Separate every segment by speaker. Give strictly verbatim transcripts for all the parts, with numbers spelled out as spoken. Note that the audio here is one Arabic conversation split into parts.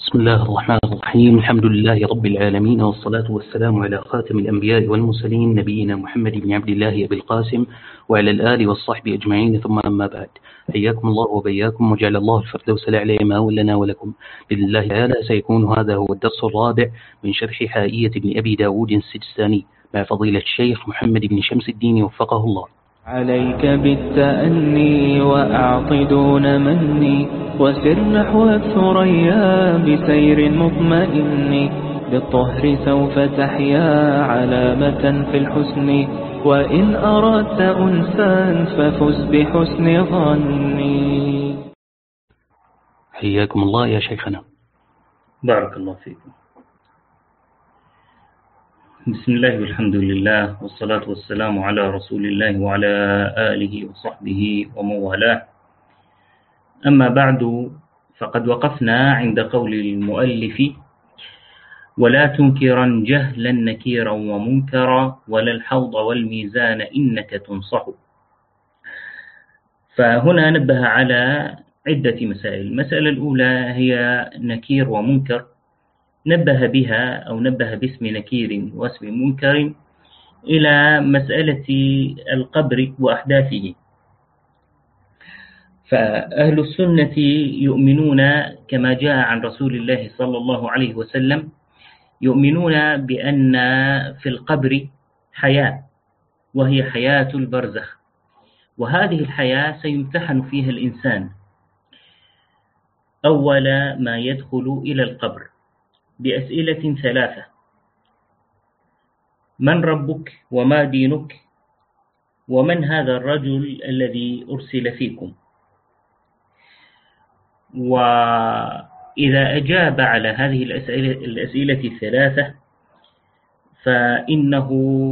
Speaker 1: بسم الله الرحمن الرحيم. الحمد لله رب العالمين، والصلاة والسلام على خاتم الأنبياء والمرسلين نبينا محمد بن عبد الله أبي القاسم وعلى الآل والصحب أجمعين، ثم أما بعد. حياكم الله وبياكم، وجعل الله الفردوس الأعلى مآوى لنا ولكم. بإذن الله تعالى سيكون هذا هو الدرس الرابع من شرح حائية ابن أبي داود السجستاني مع فضيلة الشيخ محمد بن شمس الدين وفقه الله.
Speaker 2: عليك بالتأني وأعط دون مني، وسر نحو الثريا بسير مطمئن، بالطهر سوف تحيا علامة في الحسن، وإن أردت أنسا ففز بحسن ظني.
Speaker 1: حياكم الله يا شيخنا.
Speaker 3: بارك الله فيكم. بسم الله والحمد لله، والصلاة والسلام على رسول الله وعلى آله وصحبه ومن والاه. أما بعد، فقد وقفنا عند قول المؤلف: ولا تنكرا جهلا نكيرا ومنكرا، ولا الحوض والميزان إنك تنصح. فهنا نبه على عدة مسائل. المسألة الأولى هي نكير ومنكر، نبه بها أو نبه باسم نكير واسم منكر إلى مسألة القبر وأحداثه. فأهل السنة يؤمنون كما جاء عن رسول الله صلى الله عليه وسلم، يؤمنون بأن في القبر حياة، وهي حياة البرزخ، وهذه الحياة سيمتحن فيها الإنسان أول ما يدخل إلى القبر بأسئلة ثلاثة: من ربك؟ وما دينك؟ ومن هذا الرجل الذي أرسل فيكم؟ وإذا أجاب على هذه الأسئلة, الأسئلة الثلاثة فإنه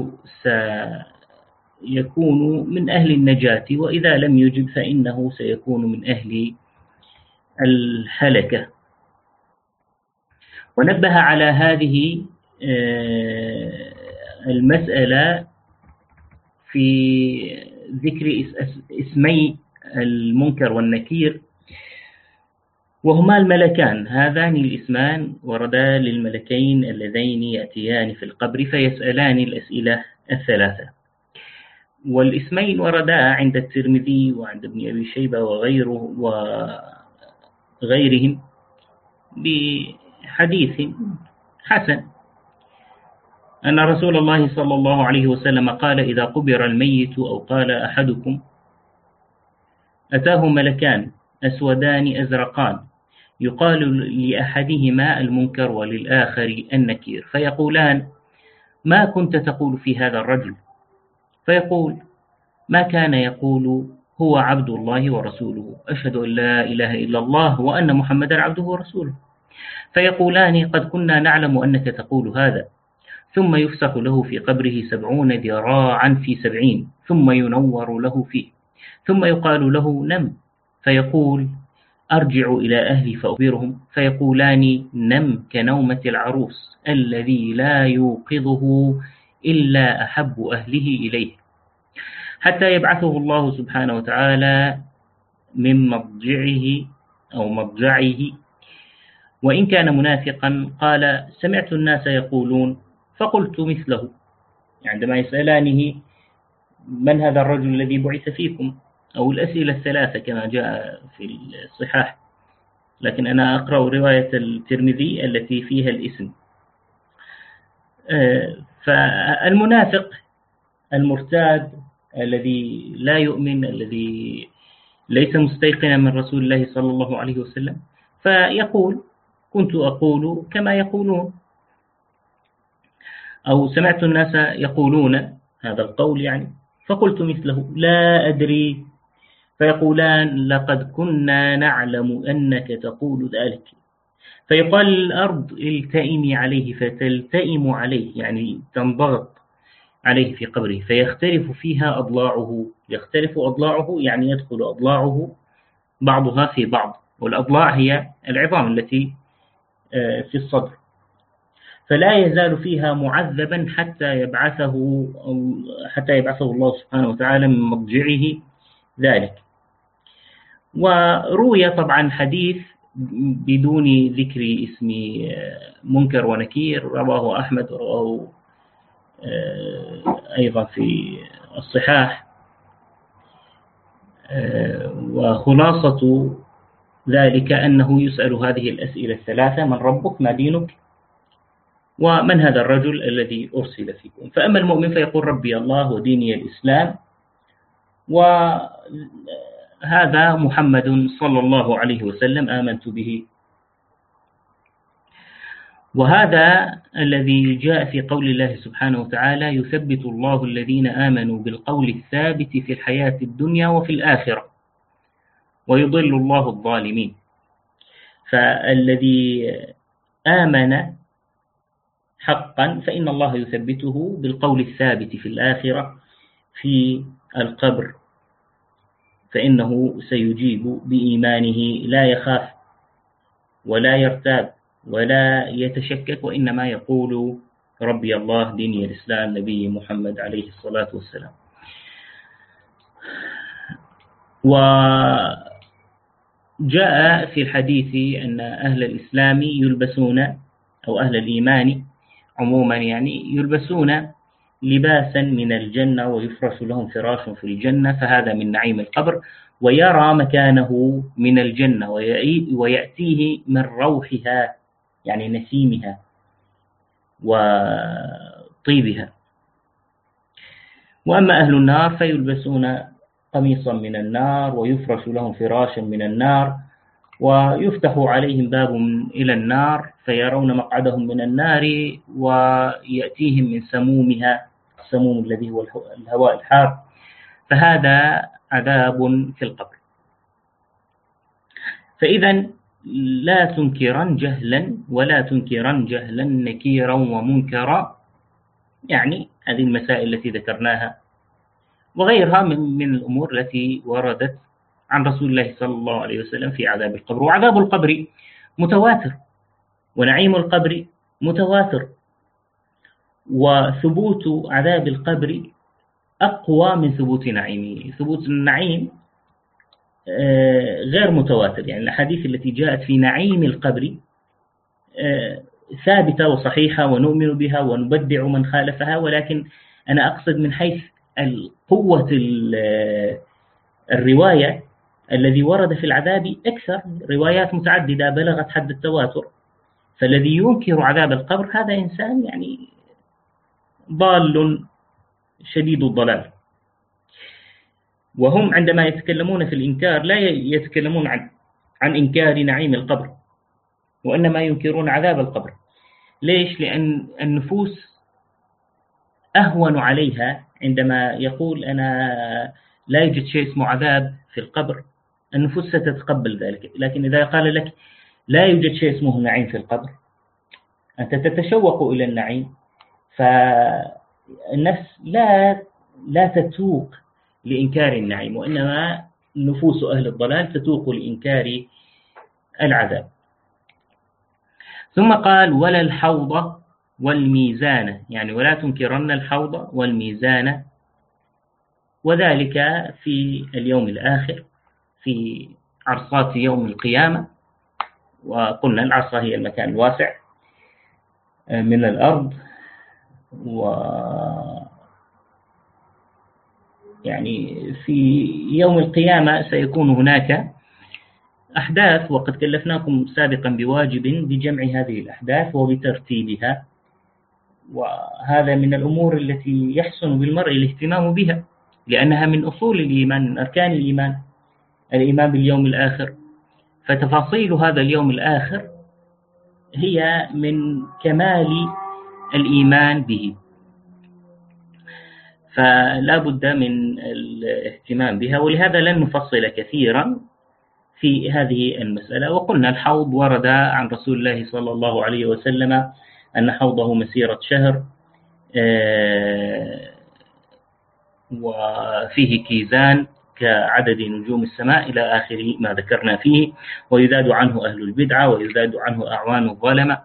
Speaker 3: سيكون من أهل النجاة، وإذا لم يجب فإنه سيكون من أهل الهلكة. ونبه على هذه المسألة في ذكر اسمي المنكر والنكير، وهما الملكان. هذان الاسمان وردا للملكين اللذين يأتيان في القبر فيسألان الأسئلة الثلاثة. والاسمين وردا عند الترمذي وعند ابن أبي شيبة وغيره وغيرهم بحديث حسن أن رسول الله صلى الله عليه وسلم قال: إذا قبر الميت أو قال أحدكم أتاه ملكان أسودان أزرقان، يقال لأحدهما المنكر وللآخر النكير، فيقولان: ما كنت تقول في هذا الرجل؟ فيقول: ما كان يقول هو عبد الله ورسوله، أشهد أن لا إله إلا الله وأن محمدا عبده ورسوله. فيقولان: قد كنا نعلم أنك تقول هذا. ثم يفسح له في قبره سبعون ذراعا في سبعين، ثم ينور له فيه، ثم يقال له: نم. فيقول: أرجع إلى أهلي فأخبرهم. فيقولان: نم كنومة العروس الذي لا يوقظه إلا أحب أهله إليه، حتى يبعثه الله سبحانه وتعالى من مضجعه أو مضجعه. وإن كان منافقا قال: سمعت الناس يقولون فقلت مثله. عندما يسألانه: من هذا الرجل الذي بعث فيكم؟ أو الأسئلة الثلاثة كما جاء في الصحاح، لكن أنا أقرأ رواية الترمذي التي فيها الاسم. فالمنافق المرتاد الذي لا يؤمن، الذي ليس مستيقنا من رسول الله صلى الله عليه وسلم، فيقول: كنت أقول كما يقولون، أو سمعت الناس يقولون هذا القول يعني فقلت مثله، لا أدري. فيقولان: لقد كنا نعلم أنك تقول ذلك. فيقال الأرض: التئمي عليه، فتلتئم عليه، يعني تنضغط عليه في قبره، فيختلف فيها أضلاعه. يختلف أضلاعه يعني يدخل أضلاعه بعضها في بعض، والأضلاع هي العظام التي في الصدر، فلا يزال فيها معذبا حتى يبعثه أو حتى يبعثه الله سبحانه وتعالى من مضجعه ذلك. وروي طبعا حديث بدون ذكر اسم منكر ونكير، رواه أحمد ورواه أيضا في الصحاح. وخلاصة ذلك أنه يسأل هذه الأسئلة الثلاثة: من ربك، ما دينك، ومن هذا الرجل الذي أرسل فيكم. فأما المؤمن فيقول ربي الله وديني الإسلام، وهذا محمد صلى الله عليه وسلم آمنت به. وهذا الذي جاء في قول الله سبحانه وتعالى: يثبت الله الذين آمنوا بالقول الثابت في الحياة الدنيا وفي الآخرة ويضل الله الظالمين. فالذي آمن حقا فإن الله يثبته بالقول الثابت في الآخرة في القبر، فإنه سيجيب بإيمانه، لا يخاف ولا يرتاب ولا يتشكك، وإنما يقول ربي الله ديني الإسلام نبي محمد عليه الصلاة والسلام. وجاء في الحديث أن أهل الإسلام يلبسون، أو أهل الإيمان عموما يعني، يلبسون لباسا من الجنة ويفرش لهم فراش في الجنة، فهذا من نعيم القبر، ويرى مكانه من الجنة ويأتيه من روحها يعني نسيمها وطيبها. وأما أهل النار فيلبسون قميصا من النار ويفرش لهم فراشا من النار ويفتح عليهم باب إلى النار فيرون مقعدهم من النار ويأتيهم من سمومها، السموم الذي هو الهواء الحار، فهذا عذاب في القبر. فإذا لا تنكرن جهلا ولا تنكرن جهلا نكيرا ومنكرا، يعني هذه المسائل التي ذكرناها وغيرها من, من الأمور التي وردت عن رسول الله صلى الله عليه وسلم في عذاب القبر. وعذاب القبر متواتر، ونعيم القبر متواتر، وثبوت عذاب القبر أقوى من ثبوت نعيمه. ثبوت النعيم غير متواتر، يعني الأحاديث التي جاءت في نعيم القبر ثابتة وصحيحة ونؤمن بها ونبدع من خالفها، ولكن أنا أقصد من حيث قوة الرواية الذي ورد في العذاب أكثر، روايات متعددة بلغت حد التواتر. فالذي ينكر عذاب القبر هذا إنسان يعني ضال شديد الضلال. وهم عندما يتكلمون في الإنكار لا يتكلمون عن عن إنكار نعيم القبر، وإنما ينكرون عذاب القبر. ليش؟ لأن النفوس أهون عليها عندما يقول أنا لا يوجد شيء اسمه عذاب في القبر، النفوس ستتقبل ذلك. لكن إذا قال لك لا يوجد شيء اسمه نعيم في القبر، أنت تتشوق إلى النعيم، فالنفس لا لا تتوق لإنكار النعيم، وإنما نفوس أهل الضلال تتوق لإنكار العذاب. ثم قال ولا الحوض والميزان، يعني ولا تنكرن الحوض والميزان، وذلك في اليوم الآخر في عرصات يوم القيامة. وقلنا العرصة هي المكان الواسع من الأرض، و يعني في يوم القيامة سيكون هناك أحداث، وقد كلفناكم سابقا بواجب بجمع هذه الأحداث وبترتيبها، وهذا من الأمور التي يحسن بالمرء الاهتمام بها، لأنها من أصول الإيمان، من أركان الإيمان، الإيمان باليوم الآخر. فتفاصيل هذا اليوم الآخر هي من كمال الإيمان به، فلا بد من الاهتمام بها. ولهذا لن نفصل كثيرا في هذه المسألة. وقلنا الحوض ورد عن رسول الله صلى الله عليه وسلم أن حوضه مسيرة شهر، وفيه كيزان كعدد نجوم السماء إلى آخر ما ذكرنا فيه، ويذاد عنه أهل البدعة ويذاد عنه أعوان الظلمة.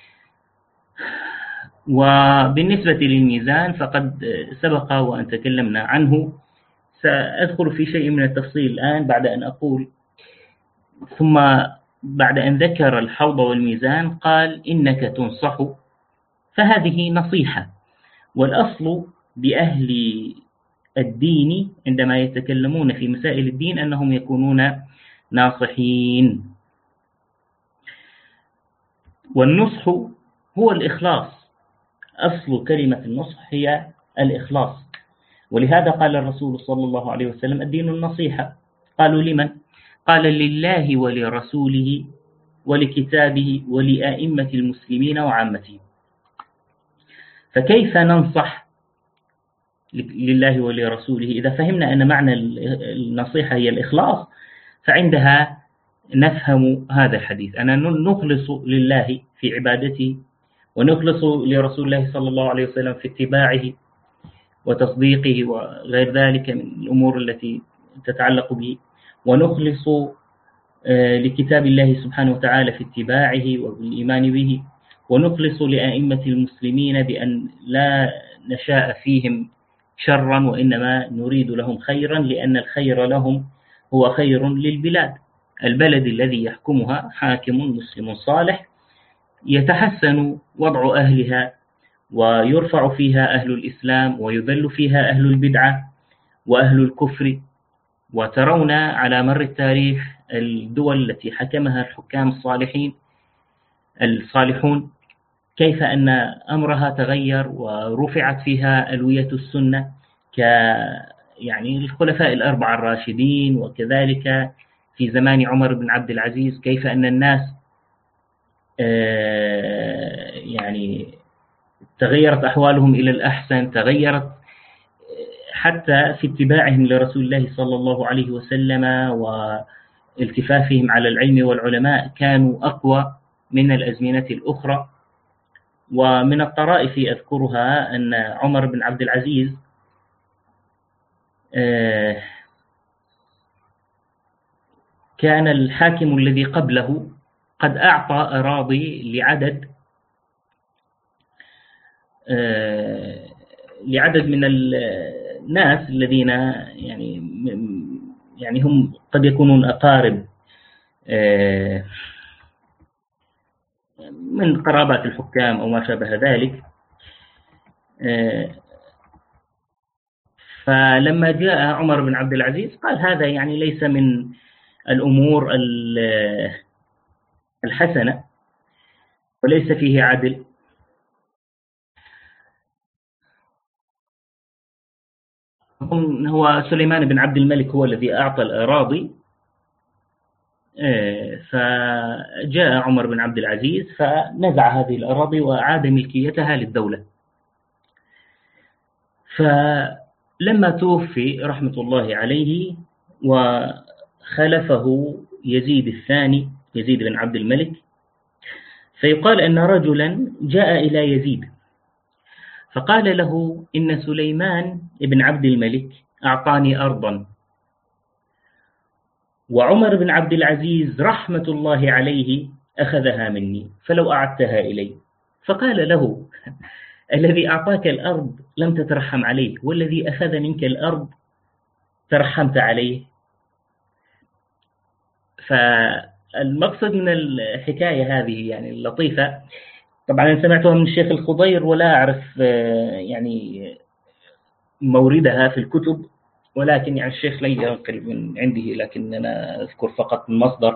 Speaker 3: وبالنسبة للميزان فقد سبق وأن تكلمنا عنه، سأدخل في شيء من التفصيل الآن بعد أن أقول ثم بعد أن ذكر الحوض والميزان قال إنك تنصح، فهذه نصيحة. والأصل بأهل الدين عندما يتكلمون في مسائل الدين أنهم يكونون ناصحين. والنصح هو الإخلاص، أصل كلمة النصح هي الإخلاص. ولهذا قال الرسول صلى الله عليه وسلم الدين النصيحة. قالوا لمن؟ قال لله ولرسوله ولكتابه ولأئمة المسلمين وعامتهم. فكيف ننصح لله ولرسوله؟ إذا فهمنا أن معنى النصيحة هي الإخلاص، فعندها نفهم هذا الحديث، أن نخلص لله في عبادته، ونخلص لرسول الله صلى الله عليه وسلم في اتباعه وتصديقه وغير ذلك من الأمور التي تتعلق به، ونخلص لكتاب الله سبحانه وتعالى في اتباعه والإيمان به، ونخلص لأئمة المسلمين بأن لا نشاء فيهم شرا وإنما نريد لهم خيرا، لأن الخير لهم هو خير للبلاد. البلد الذي يحكمها حاكم مسلم صالح يتحسن وضع أهلها، ويرفع فيها أهل الإسلام، ويذل فيها أهل البدعة وأهل الكفر. وترون على مر التاريخ الدول التي حكمها الحكام الصالحين الصالحون كيف أن أمرها تغير ورفعت فيها ألوية السنة، ك يعني الخلفاء الأربعة الراشدين، وكذلك في زمان عمر بن عبد العزيز كيف أن الناس يعني تغيرت أحوالهم إلى الأحسن، تغيرت حتى في اتباعهم لرسول الله صلى الله عليه وسلم والتفافهم على العلم والعلماء، كانوا أقوى من الأزمنة الأخرى. ومن الطرائف أذكرها أن عمر بن عبد العزيز كان الحاكم الذي قبله قد أعطى أراضي لعدد لعدد من الناس الذين يعني يعني هم قد يكونون أقارب من قرابات الحكام أو ما شابه ذلك. فلما جاء عمر بن عبد العزيز قال هذا يعني ليس من الأمور الحسنة وليس فيه عدل. هو سليمان بن عبد الملك هو الذي أعطى الأراضي، فجاء عمر بن عبد العزيز فنزع هذه الأراضي وأعاد ملكيتها للدولة. فلما توفي رحمة الله عليه وخلفه يزيد الثاني يزيد بن عبد الملك، فيقال أن رجلا جاء إلى يزيد فقال له إن سليمان بن عبد الملك أعطاني أرضا، وعمر بن عبد العزيز رحمة الله عليه أخذها مني، فلو أعدتها إلي. فقال له الذي أعطاك الأرض لم تترحم عليه، والذي أخذ منك الأرض ترحمت عليه. فالمقصد من الحكاية هذه يعني اللطيفة، طبعا أنا سمعتها من الشيخ الخضير ولا أعرف يعني موردها في الكتب، ولكن يعني الشيخ لي ينقل من عنده، لكن أنا أذكر فقط المصدر.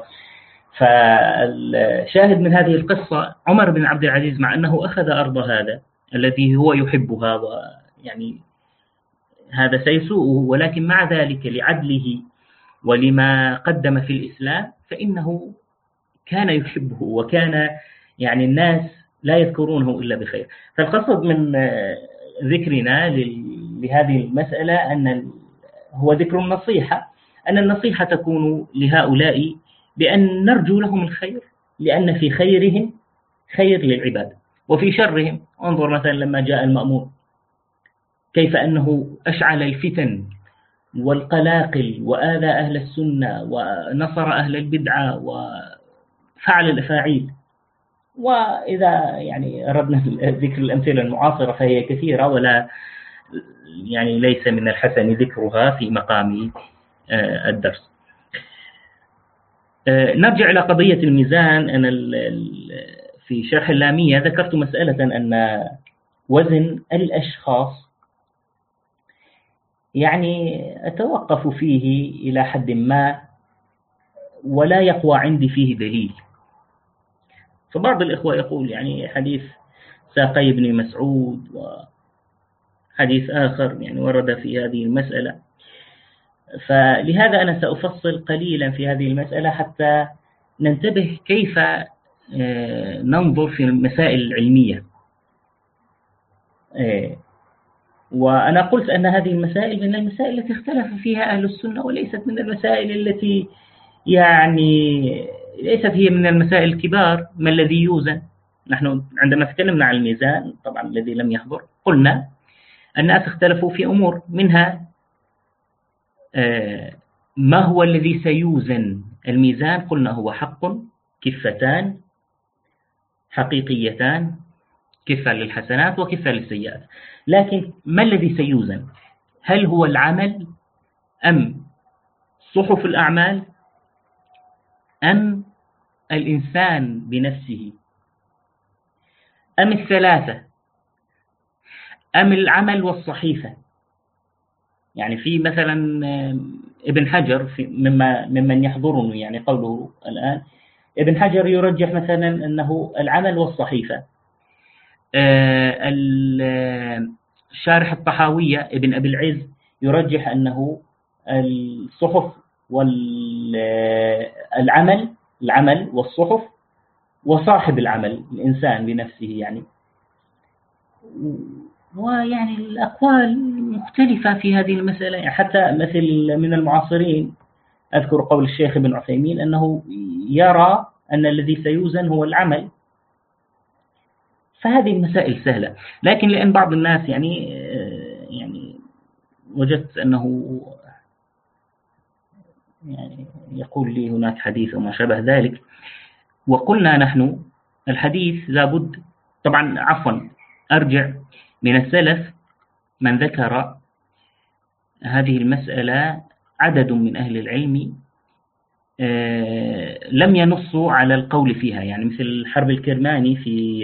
Speaker 3: فالشاهد من هذه القصة عمر بن عبد العزيز مع أنه أخذ أرض هذا الذي هو يحبها ويعني هذا سيسوءه، ولكن مع ذلك لعدله ولما قدم في الإسلام فإنه كان يحبه، وكان يعني الناس لا يذكرونه إلا بخير. فالقصد من ذكرنا لهذه المسألة أن هو ذكر النصيحة، أن النصيحة تكون لهؤلاء بأن نرجو لهم الخير، لأن في خيرهم خير للعباد، وفي شرهم انظر مثلا لما جاء المأمون كيف أنه أشعل الفتن والقلاقل وآذى أهل السنة ونصر أهل البدعة وفعل الأفاعيل. وإذا يعني أردنا ذكر الأمثلة المعاصرة فهي كثيرة، ولا يعني ليس من الحسن ذكرها في مقام الدرس. نرجع إلى قضية الميزان. أنا في شرح اللامية ذكرت مسألة أن وزن الأشخاص يعني أتوقف فيه إلى حد ما ولا يقوى عندي فيه دليل. فبعض الإخوة يقول يعني حديث ساقي بن مسعود وحديث آخر يعني ورد في هذه المسألة، فلهذا أنا سأفصل قليلا في هذه المسألة حتى ننتبه كيف ننظر في المسائل العلمية. وأنا قلت أن هذه المسائل من المسائل التي اختلف فيها أهل السنة، وليست من المسائل التي يعني ليست هي من المسائل الكبار. ما الذي يوزن؟ نحن عندما تكلمنا عن الميزان طبعا الذي لم يحضر قلنا الناس اختلفوا في أمور، منها ما هو الذي سيوزن الميزان. قلنا هو حق، كفتان حقيقيتان، كفة للحسنات وكفة للسيئات. لكن ما الذي سيوزن؟ هل هو العمل أم صحف الأعمال أم الإنسان بنفسه أم الثلاثة أم العمل والصحيفة؟ يعني في مثلا ابن حجر في مما ممن يحضرني يعني قوله الآن، ابن حجر يرجح مثلا أنه العمل والصحيفة. الشارح الطحاوية ابن أبي العز يرجح أنه الصحف والعمل العمل والصحف وصاحب العمل الإنسان بنفسه يعني. ويعني الأقوال مختلفة في هذه المسألة، يعني حتى مثل من المعاصرين أذكر قول الشيخ ابن عثيمين أنه يرى أن الذي سيوزن هو العمل. فهذه المسائل سهلة، لكن لأن بعض الناس يعني يعني وجدت أنه يعني يقول لي هناك حديث وما شابه ذلك، وقلنا نحن الحديث لابد طبعا عفوا أرجع من السلف من ذكر هذه المسألة عدد من أهل العلم لم ينصوا على القول فيها، يعني مثل حرب الكرماني في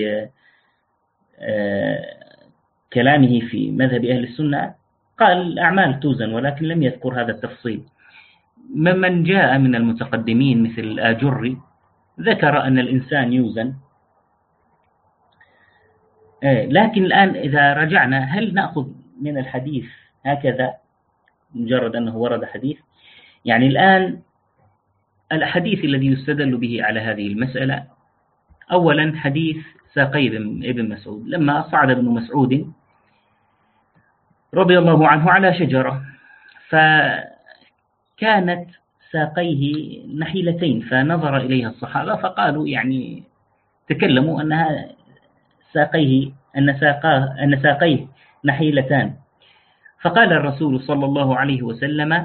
Speaker 3: كلامه في مذهب أهل السنة قال الأعمال توزن، ولكن لم يذكر هذا التفصيل. ممن جاء من المتقدمين مثل الآجري ذكر أن الإنسان يوزن. لكن الآن إذا رجعنا هل نأخذ من الحديث هكذا مجرد أنه ورد حديث؟ يعني الآن الحديث الذي يستدل به على هذه المسألة أولا حديث ساقي ابن مسعود، لما صعد ابن مسعود رضي الله عنه على شجرة فكانت ساقيه نحيلتين، فنظر إليها الصحابة فقالوا يعني تكلموا أنها ساقيه أن ساقاه أن ساقيه نحيلتان، فقال الرسول صلى الله عليه وسلم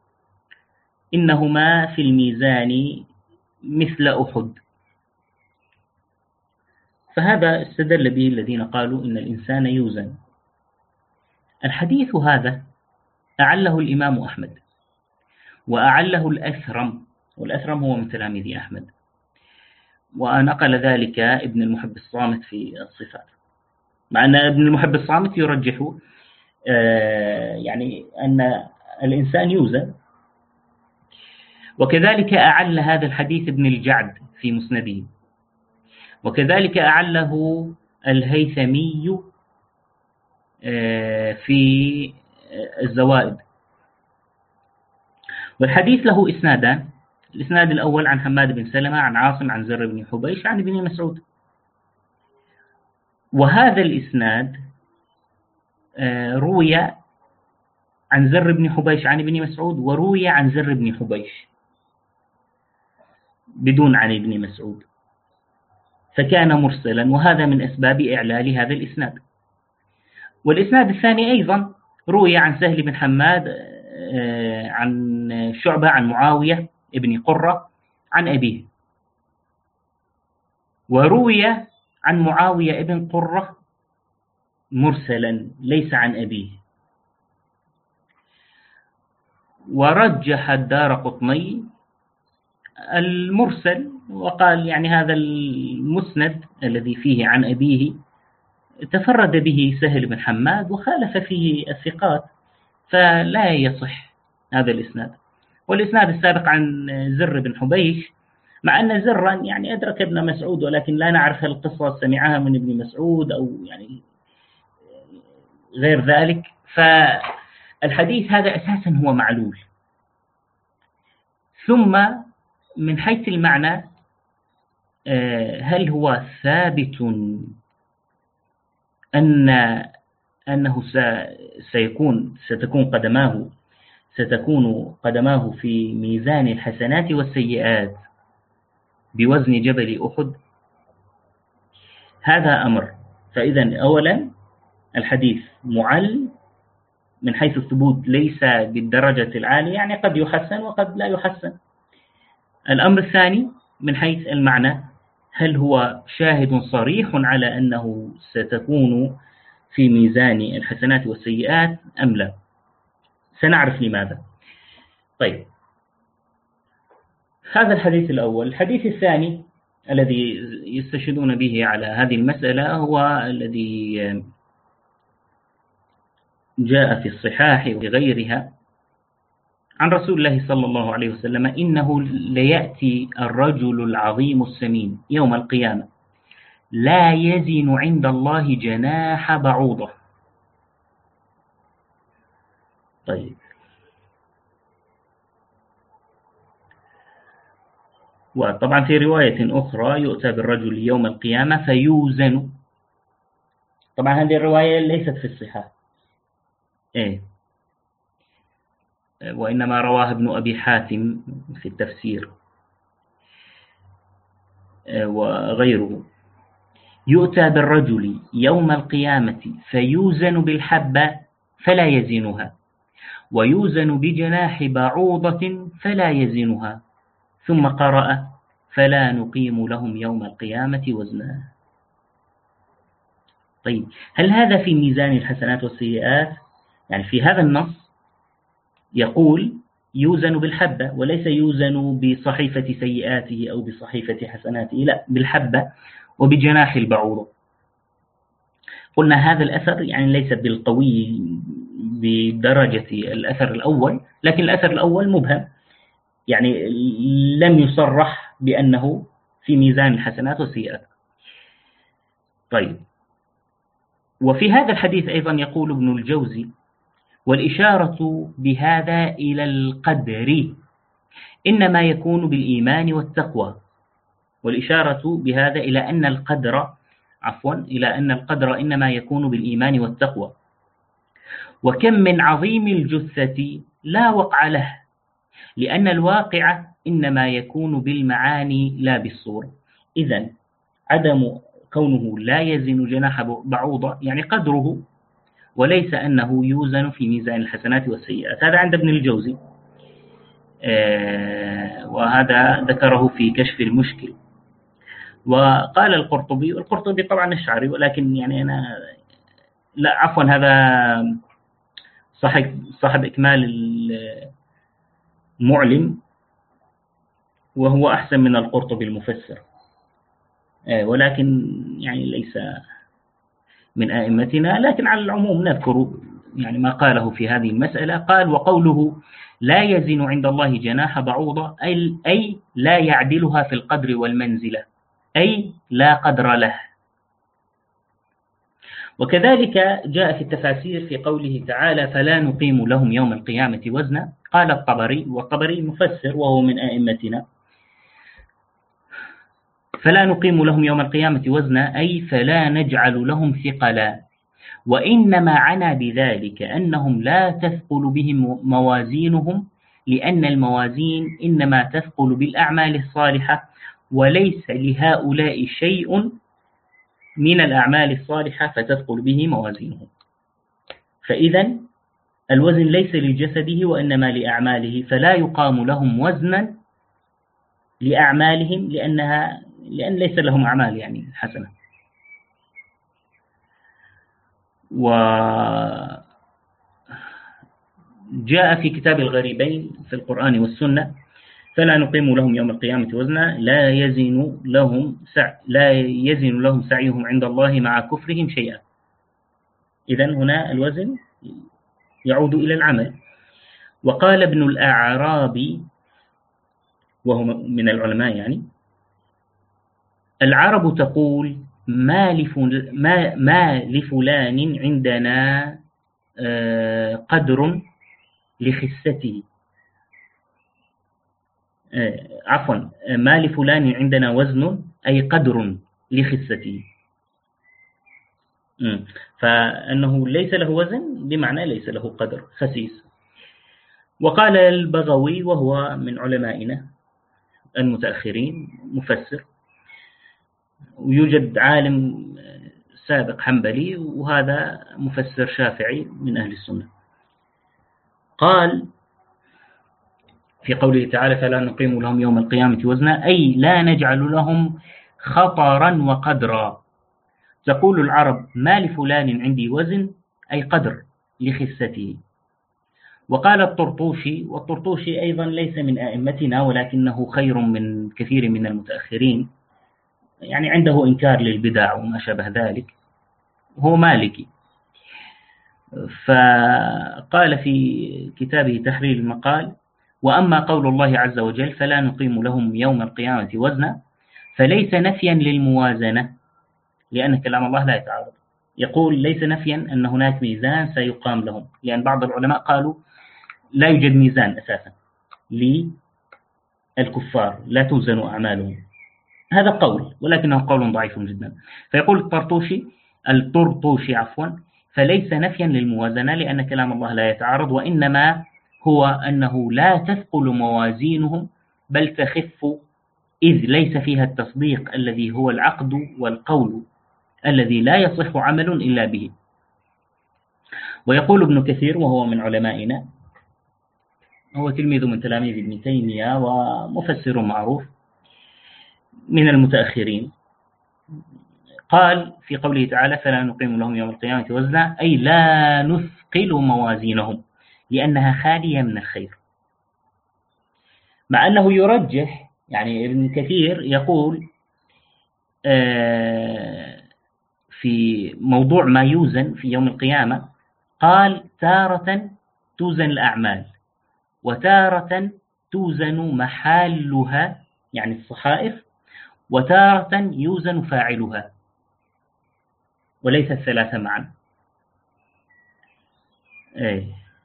Speaker 3: إنهما في الميزان مثل أحد. فهذا استدل به الذين قالوا إن الإنسان يوزن. الحديث هذا أعله الإمام أحمد وأعله الأثرم، والأثرم هو من تلاميذ أحمد، ونقل ذلك ابن المحب الصامت في الصفات، مع أن ابن المحب الصامت يرجح يعني أن الإنسان يوزن. وكذلك أعل هذا الحديث ابن الجعد في مسنده، وكذلك أعله الهيثمي في الزوائد. والحديث له إسنادان، الإسناد الأول عن حماد بن سلمة عن عاصم عن زر بن حبيش عن ابن مسعود، وهذا الإسناد روي عن زر بن حبيش عن ابن مسعود، وروي عن زر بن حبيش بدون عن ابن مسعود، فكان مرسلا، وهذا من أسباب إعلال هذا الإسناد. والإسناد الثاني أيضا روي عن سهل بن حماد عن شعبة عن معاوية ابن قرة عن أبيه، وروي عن معاوية ابن قرة مرسلا ليس عن أبيه. ورجح الدارقطني المرسل وقال يعني هذا المسند الذي فيه عن أبيه تفرد به سهل بن حماد وخالف فيه الثقات، فلا يصح هذا الإسناد. والإسناد السابق عن زر بن حبيش، مع أن زرا يعني أدرك ابن مسعود، ولكن لا نعرف هل القصة سمعها من ابن مسعود أو يعني غير ذلك، فالحديث هذا أساسا هو معلول. ثم من حيث المعنى هل هو ثابت أن أنه سيكون ستكون قدماه ستكون قدماه في ميزان الحسنات والسيئات بوزن جبل أحد؟ هذا أمر. فإذا أولا الحديث معل من حيث الثبوت، ليس بالدرجة العالية، يعني قد يحسن وقد لا يحسن. الأمر الثاني من حيث المعنى، هل هو شاهد صريح على أنه ستكون في ميزان الحسنات والسيئات أم لا؟ سنعرف لماذا. طيب، هذا الحديث الأول. الحديث الثاني الذي يستشهدون به على هذه المسألة هو الذي جاء في الصحاح وغيرها عن رسول الله صلى الله عليه وسلم: إنه ليأتي الرجل العظيم السمين يوم القيامة لا يزن عند الله جناح بعوضة. طيب، وطبعا في رواية أخرى يؤتى بالرجل يوم القيامة فيوزن. طبعا هذه الرواية ليست في الصحاح، إيه، وإنما رواها ابن أبي حاتم في التفسير وغيره. يؤتى بالرجل يوم القيامة فيوزن بالحبة فلا يزنها، ويوزن بجناح بعوضة فلا يزنها، ثم قرأ: فلا نقيم لهم يوم القيامة وزنا. طيب، هل هذا في ميزان الحسنات والسيئات؟ يعني في هذا النص يقول يوزن بالحبة وليس يوزن بصحيفة سيئاته أو بصحيفة حسناته، لا، بالحبة وبجناح البعوضة. قلنا هذا الأثر يعني ليس بالقوي بدرجة الأثر الأول، لكن الأثر الأول مبهم، يعني لم يصرح بأنه في ميزان الحسنات والسيئات. طيب، وفي هذا الحديث أيضا يقول ابن الجوزي: والإشارة بهذا إلى القدر إنما يكون بالإيمان والتقوى. والإشارة بهذا إلى أن القدر عفوا إلى أن القدر إنما يكون بالإيمان والتقوى. وكم من عظيم الجثة لا وقع له، لأن الواقع إنما يكون بالمعاني لا بالصورة. إذن عدم كونه لا يزن جناح بعوضة يعني قدره، وليس أنه يوزن في ميزان الحسنات والسيئات. هذا عند ابن الجوزي، آه وهذا ذكره في كشف المشكل. وقال القرطبي، والقرطبي طبعا الشعري، ولكن يعني أنا لا عفوا هذا صاحب صاحب إكمال المعلم، وهو أحسن من القرطبي المفسر، آه ولكن يعني ليس من أئمتنا. لكن على العموم نذكر يعني ما قاله في هذه المسألة. قال: وقوله لا يزن عند الله جناح بعوضة أي, أي لا يعدلها في القدر والمنزلة، أي لا قدر له. وكذلك جاء في التفاسير في قوله تعالى: فلا نقيم لهم يوم القيامة وزنا. قال الطبري، والطبري مفسر وهو من أئمتنا: فلا نقيم لهم يوم القيامة وزنا أي فلا نجعل لهم ثقلا، وإنما عنا بذلك أنهم لا تثقل بهم موازينهم، لأن الموازين إنما تثقل بالأعمال الصالحة، وليس لهؤلاء شيء من الأعمال الصالحة فتثقل به موازينهم. فإذا الوزن ليس لجسده وإنما لأعماله، فلا يقام لهم وزنا لأعمالهم لأنها لأن ليس لهم أعمال يعني حسنة. وجاء في كتاب الغريبين في القرآن والسنة فلا نقيم لهم يوم القيامة وزنا لا يزن لهم سع لا يزن لهم سعيهم عند الله مع كفرهم شيئا. إذن هنا الوزن يعود إلى العمل. وقال ابن الأعرابي وهو من العلماء يعني: العرب تقول ما لفل ما, ما لفلان عندنا قدر لخسته، عفوا ما لفلان عندنا وزن أي قدر لخسته، فأنه ليس له وزن بمعنى ليس له قدر، خسيس. وقال البغوي وهو من علمائنا المتأخرين مفسر، ويوجد عالم سابق حنبلي وهذا مفسر شافعي من أهل السنة، قال في قوله تعالى: فلا نقيم لهم يوم القيامة وزنا، أي لا نجعل لهم خطرا وقدرا. تقول العرب ما لفلان عندي وزن أي قدر لخسته. وقال الطرطوشي، والطرطوشي أيضا ليس من أئمتنا ولكنه خير من كثير من المتأخرين، يعني عنده إنكار للبدع وما شابه ذلك، هو مالكي. فقال في كتابه تحرير المقال: وأما قول الله عز وجل فلا نقيم لهم يوم القيامة وزنا، فليس نفيا للموازنة، لأن كلام الله لا يتعارض. يقول ليس نفيا أن هناك ميزان سيقام لهم، لأن بعض العلماء قالوا لا يوجد ميزان أساسا للكفار، لا توزن أعمالهم، هذا قول ولكنه قول ضعيف جدا. فيقول الطرطوشي الطرطوشي عفوا فليس نفيا للموازنة لأن كلام الله لا يتعارض، وإنما هو أنه لا تثقل موازينهم بل تخف، إذ ليس فيها التصديق الذي هو العقد والقول الذي لا يصح عمل إلا به. ويقول ابن كثير وهو من علمائنا، هو تلميذ من تلاميذ ابن تيمية ومفسر معروف من المتأخرين، قال في قوله تعالى فلا نقيم لهم يوم القيامة وزنا، أي لا نثقل موازينهم لأنها خالية من الخير. مع أنه يرجح، يعني ابن كثير يقول في موضوع ما يوزن في يوم القيامة، قال تارة توزن الأعمال وتارة توزن محلها يعني الصحائف، وتارة يوزن فاعلها، وليس الثلاثة معا. أي.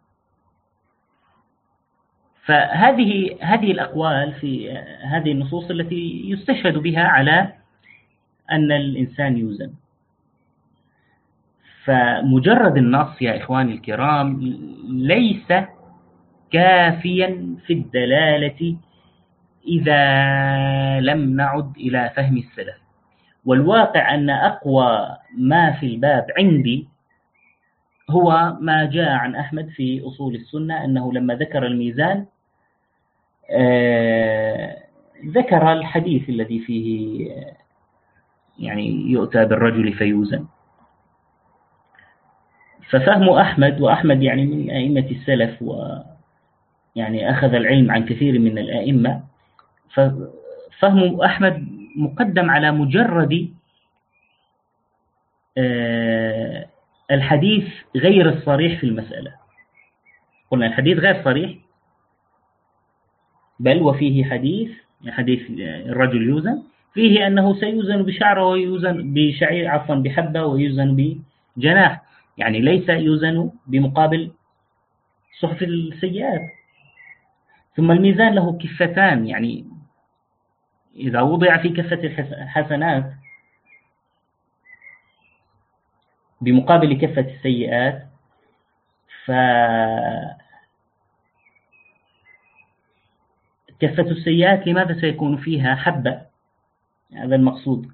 Speaker 3: فهذه هذه الأقوال في هذه النصوص التي يستشهد بها على أن الإنسان يوزن. فمجرد النص يا إخواني الكرام ليس كافيا في الدلالة إذا لم نعد إلى فهم السلف. والواقع أن أقوى ما في الباب عندي هو ما جاء عن أحمد في أصول السنة، أنه لما ذكر الميزان آه ذكر الحديث الذي فيه يعني يؤتى بالرجل فيوزن. ففهم أحمد، وأحمد يعني من أئمة السلف ويعني أخذ العلم عن كثير من الأئمة، ففهم أحمد مقدم على مجرد آه الحديث غير الصريح في المسألة. قلنا الحديث غير صريح، بل وفيه حديث حديث الرجل يوزن فيه أنه سيوزن بشعره ويوزن بشعير عفوا بحبة ويوزن بجناح، يعني ليس يوزن بمقابل صحف السيئات. ثم الميزان له كفتان، يعني إذا وضع في كفة الحسنات بمقابل كفة السيئات فكفة السيئات لماذا سيكون فيها حبة؟ هذا المقصود.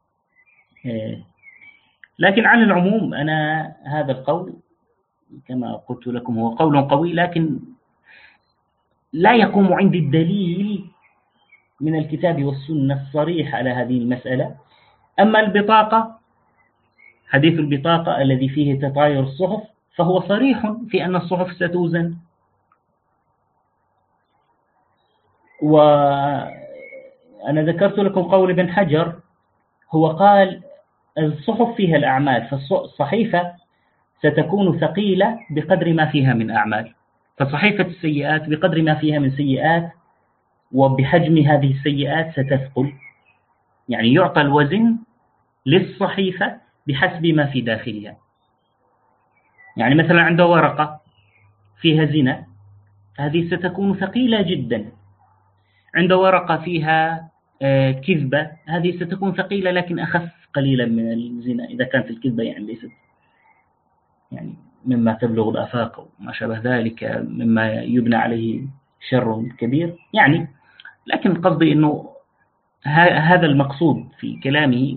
Speaker 3: لكن على العموم أنا هذا القول كما قلت لكم هو قول قوي، لكن لا يقوم عندي الدليل من الكتاب والسنة الصريح على هذه المسألة. أما البطاقة، حديث البطاقة الذي فيه تطاير الصحف فهو صريح في أن الصحف ستوزن، وأنا ذكرت لكم قول ابن حجر، هو قال الصحف فيها الأعمال، فالصحيفة ستكون ثقيلة بقدر ما فيها من أعمال، فصحيفة السيئات بقدر ما فيها من سيئات وبحجم هذه السيئات ستثقل، يعني يعطى الوزن للصحيفة بحسب ما في داخلها. يعني مثلا عنده ورقة فيها زنا، هذه ستكون ثقيلة جدا. عنده ورقة فيها كذبة، هذه ستكون ثقيلة لكن أخف قليلا من الزنا، إذا كانت الكذبة يعني ليست يعني مما تبلغ الآفاق وما شابه ذلك مما يبنى عليه شر كبير يعني. لكن قصدي أنه هذا المقصود في كلامه،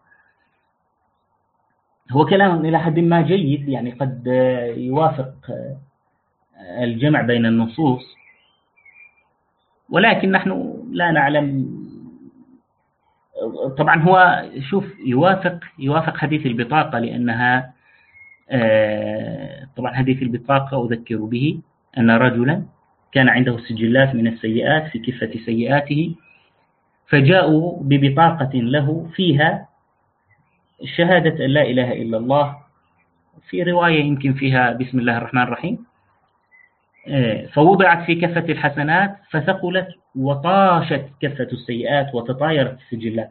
Speaker 3: هو كلام إلى حد ما جيد، يعني قد يوافق الجمع بين النصوص، ولكن نحن لا نعلم. طبعا هو شوف يوافق يوافق حديث البطاقة، لأنها طبعا حديث البطاقة أذكر به أن رجلا كان عنده سجلات من السيئات في كفة سيئاته، فجاءوا ببطاقة له فيها شهادة أن لا إله إلا الله، في رواية يمكن فيها بسم الله الرحمن الرحيم، فوضعت في كفة الحسنات فثقلت وطاشت كفة السيئات وتطايرت السجلات.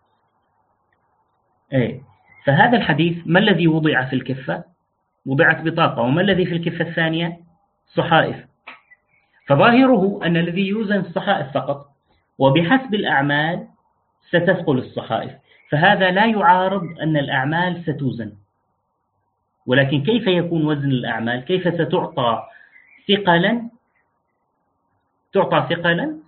Speaker 3: فهذا الحديث ما الذي وضع في الكفة؟ وضعت بطاقة، وما الذي في الكفة الثانية؟ صحائف. فظاهره أن الذي يوزن الصحائف فقط، وبحسب الأعمال ستثقل الصحائف، فهذا لا يعارض أن الأعمال ستوزن. ولكن كيف يكون وزن الأعمال؟ كيف ستعطى ثقلا تعطى ثقلا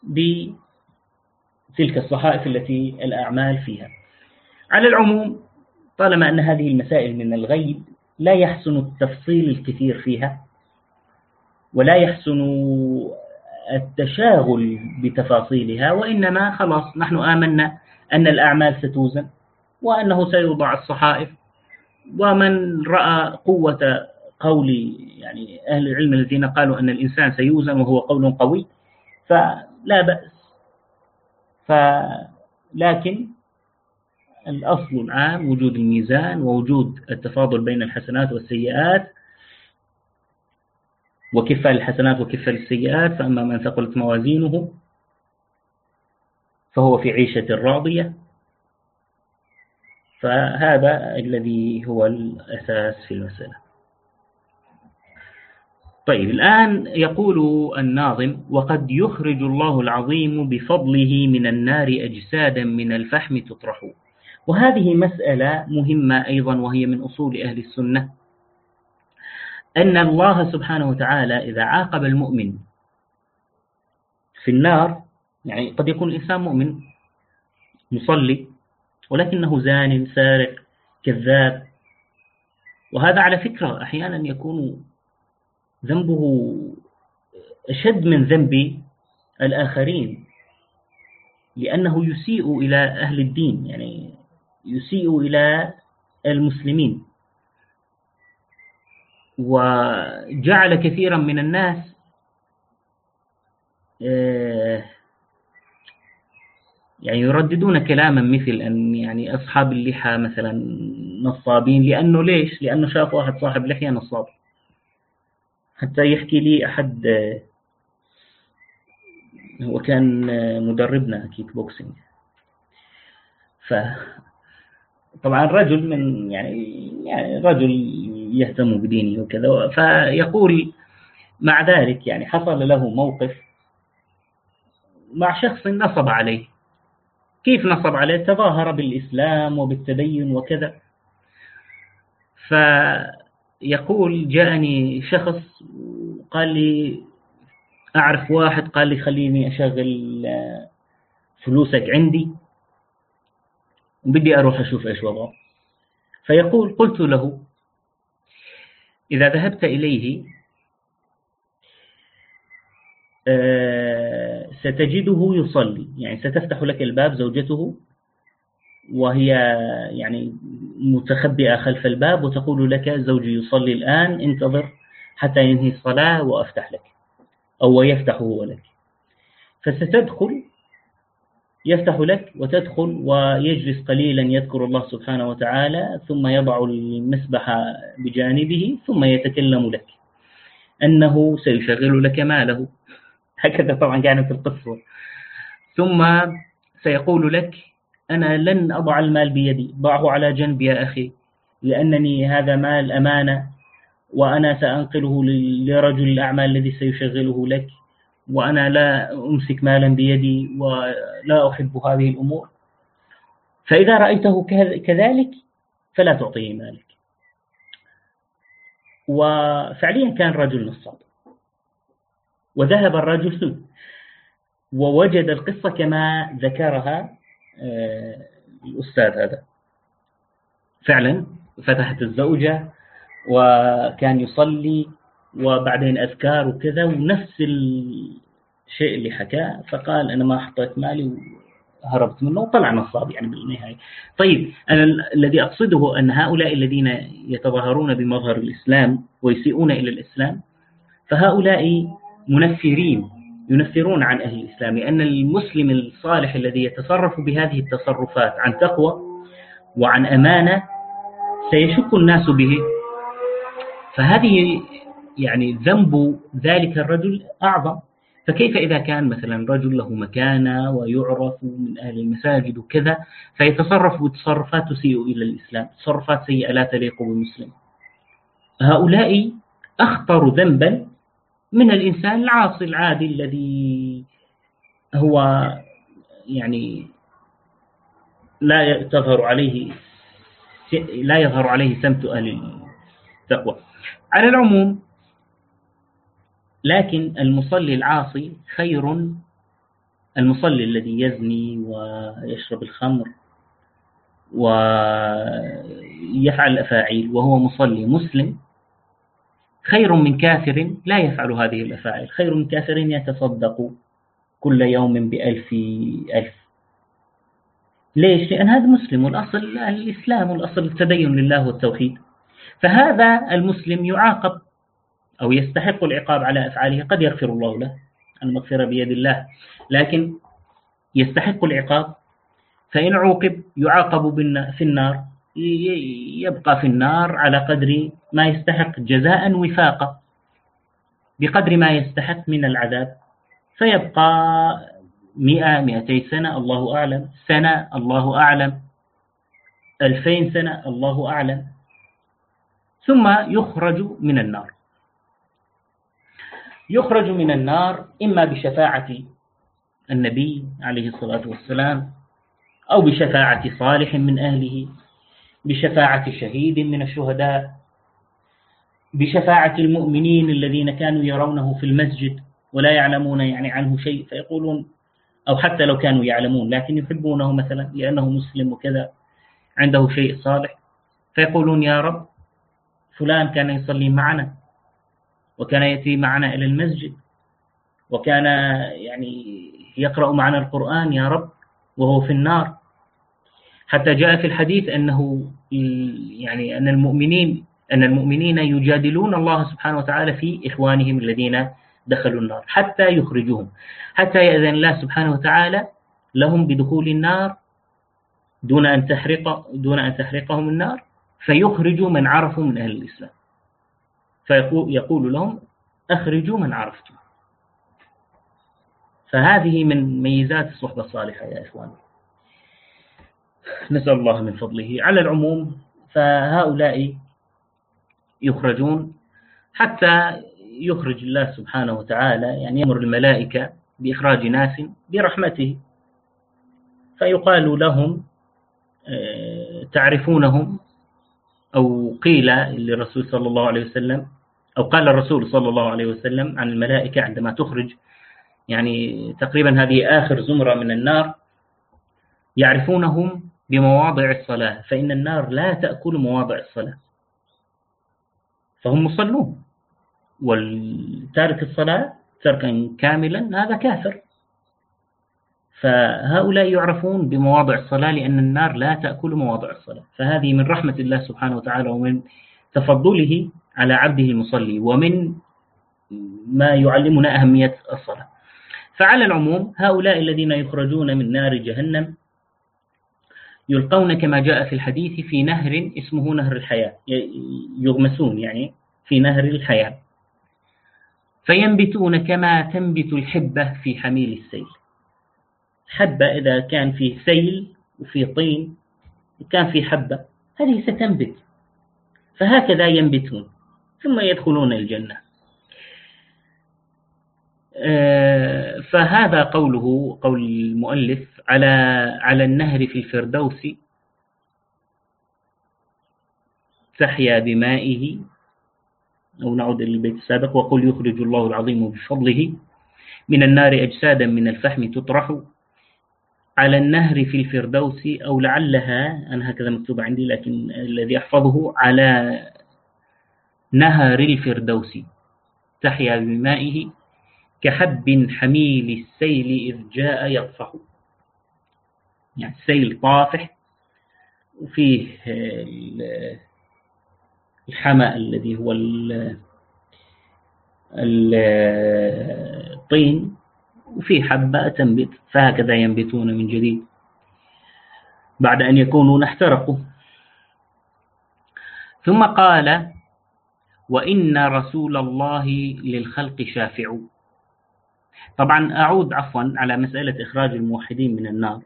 Speaker 3: بتلك الصحائف التي الأعمال فيها. على العموم، طالما أن هذه المسائل من الغيب لا يحسن التفصيل الكثير فيها، ولا يحسن التشاغل بتفاصيلها، وإنما خلاص نحن آمنا أن الأعمال ستوزن وأنه سيوضع الصحائف. ومن رأى قوة قول يعني أهل العلم الذين قالوا أن الإنسان سيوزن وهو قول قوي فلا بأس. فلكن الأصل العام وجود الميزان ووجود التفاضل بين الحسنات والسيئات، وكفة للحسنات وكفة للسيئات. فأما من ثقلت موازينه فهو في عيشة راضية. فهذا الذي هو الأساس في المسألة. طيب، الآن يقول الناظم: وقد يخرج الله العظيم بفضله من النار أجسادا من الفحم تطرح. وهذه مسألة مهمة أيضا، وهي من أصول أهل السنة، أن الله سبحانه وتعالى إذا عاقب المؤمن في النار، يعني قد يكون الإنسان مؤمن مصلي ولكنه زان سارق كذاب، وهذا على فكرة أحيانا يكون ذنبه أشد من ذنب الآخرين، لأنه يسيء إلى أهل الدين، يعني يسيء إلى المسلمين. وجعل كثيرا من الناس يعني يرددون كلاما مثل أن يعني أصحاب اللحى مثلا نصابين، لأنه ليش؟ لأنه شاف واحد صاحب لحية نصاب. حتى يحكي لي أحد، هو كان مدربنا كيك بوكسينج، فطبعا رجل من يعني يعني رجل يهتم بدينه وكذا، فيقول مع ذلك يعني حصل له موقف مع شخص نصب عليه. كيف نصب عليه؟ تظاهر بالإسلام وبالتدين وكذا. فيقول جاءني شخص قال لي أعرف واحد، قال لي خليني أشغل فلوسك عندي وبدي أروح أشوف إيش وضعه. فيقول قلت له إذا ذهبت إليه ستجده يصلي، يعني ستفتح لك الباب زوجته وهي يعني متخبئة خلف الباب، وتقول لك زوجي يصلي الآن، انتظر حتى ينهي الصلاة وأفتح لك، أو يفتح هو لك. فستدخل، يفتح لك وتدخل ويجلس قليلا يذكر الله سبحانه وتعالى، ثم يضع المسبح بجانبه ثم يتكلم لك أنه سيشغل لك ماله. هكذا طبعا كانت القصة. ثم سيقول لك أنا لن أضع المال بيدي، ضعه على جنب يا أخي، لأنني هذا مال أمانة، وأنا سأنقله لرجل الأعمال الذي سيشغله لك، وأنا لا أمسك مالا بيدي ولا أحب هذه الأمور. فإذا رأيته كذلك فلا تعطيه مالك. وفعليا كان رجل نصاب، وذهب الرجل ووجد القصة كما ذكرها الأستاذ هذا. فعلا فتحت الزوجة وكان يصلي وبعدين أذكار وكذا، ونفس الشيء اللي حكاه، فقال أنا ما حطيت مالي وهربت منه، وطلع نصاب يعني بالنهاية. طيب أنا الذي أقصده أن هؤلاء الذين يتظاهرون بمظهر الإسلام ويسيئون إلى الإسلام، فهؤلاء منفرين ينفرون عن أهل الإسلام، لأن المسلم الصالح الذي يتصرف بهذه التصرفات عن تقوى وعن أمانة سيشك الناس به. فهذه يعني ذنب ذلك الرجل أعظم. فكيف إذا كان مثلا رجل له مكانة ويعرف من أهل المساجد وكذا، فيتصرف بتصرفات تسيء إلى الإسلام، تصرفات سيئة لا تليق بالمسلم؟ هؤلاء أخطر ذنبا من الإنسان العاصي العادي الذي هو يعني لا تظهر عليه لا يظهر عليه سمت أهل التقوى. على العموم، لكن المصلي العاصي خير، المصلي الذي يزني ويشرب الخمر ويفعل الأفاعيل وهو مصلي مسلم خير من كافر لا يفعل هذه الأفاعيل، خير من كافر يتصدق كل يوم بألف ألف. ليش؟ لأن هذا مسلم، والأصل الإسلام، والأصل التدين لله والتوحيد. فهذا المسلم يعاقب أو يستحق العقاب على أفعاله. قد يغفر الله له، المغفرة بيد الله، لكن يستحق العقاب. فإن عوقب يعاقب في النار، يبقى في النار على قدر ما يستحق جزاء وفاقا، بقدر ما يستحق من العذاب، فيبقى مئة مئتي سنة الله أعلم، سنة الله أعلم، ألفين سنة الله أعلم، ثم يخرج من النار. يخرج من النار إما بشفاعة النبي عليه الصلاة والسلام، أو بشفاعة صالح من أهله، بشفاعة شهيد من الشهداء، بشفاعة المؤمنين الذين كانوا يرونه في المسجد ولا يعلمون يعني عنه شيء، فيقولون، أو حتى لو كانوا يعلمون لكن يحبونه مثلا لأنه مسلم وكذا عنده شيء صالح، فيقولون يا رب فلان كان يصلي معنا وكان يأتي معنا إلى المسجد وكان يعني يقرأ معنا القرآن يا رب، وهو في النار. حتى جاء في الحديث أنه يعني أن المؤمنين أن المؤمنين يجادلون الله سبحانه وتعالى في إخوانهم الذين دخلوا النار حتى يخرجوهم، حتى يأذن الله سبحانه وتعالى لهم بدخول النار دون أن تحرق دون أن تحرقهم النار، فيخرجوا من عرفوا من أهل الإسلام، فيقول لهم أخرجوا من عرفتم. فهذه من ميزات الصحبة الصالحة يا إخواني، نسأل الله من فضله. على العموم فهؤلاء يخرجون حتى يخرج الله سبحانه وتعالى، يعني يأمر الملائكة بإخراج ناس برحمته، فيقال لهم تعرفونهم، أو قيل للرسول صلى الله عليه وسلم، أو قال الرسول صلى الله عليه وسلم عن الملائكة عندما تخرج، يعني تقريبا هذه آخر زمرة من النار، يعرفونهم بمواضع الصلاة، فإن النار لا تأكل مواضع الصلاة، فهم مصلون، والتارك الصلاة تركا كاملا هذا كافر. فهؤلاء يعرفون بمواضع الصلاة لأن النار لا تأكل مواضع الصلاة. فهذه من رحمة الله سبحانه وتعالى ومن تفضله على عبده المصلي، ومن ما يعلمنا أهمية الصلاة. فعلى العموم هؤلاء الذين يخرجون من نار جهنم يلقون كما جاء في الحديث في نهر اسمه نهر الحياة، يغمسون يعني في نهر الحياة، فينبتون كما تنبت الحبة في حميل السيل. حبة إذا كان فيه سيل وفي طين وكان في حبة هذه ستنبت، فهكذا ينبتون ثم يدخلون الجنة. فهذا قوله قول المؤلف على على النهر في الفردوس تحيا بمائه، أو نعود للبيت السابق، وقل يخرج الله العظيم بفضله من النار أجسادا من الفحم تطرح على النهر في الفردوس، أو لعلها أنا هكذا مكتوب عندي لكن الذي أحفظه على نهر الفردوس تحيا بمائه كحب حميل السيل إذ جاء يطفح. يعني السيل طافح وفيه الحمى الذي هو الطين وفيه حبة تنبت، فهكذا ينبتون من جديد بعد أن يكونوا احترقوا. ثم قال وإن رسول الله للخلق شافع. طبعا أعود عفوا على مسألة إخراج الموحدين من النار.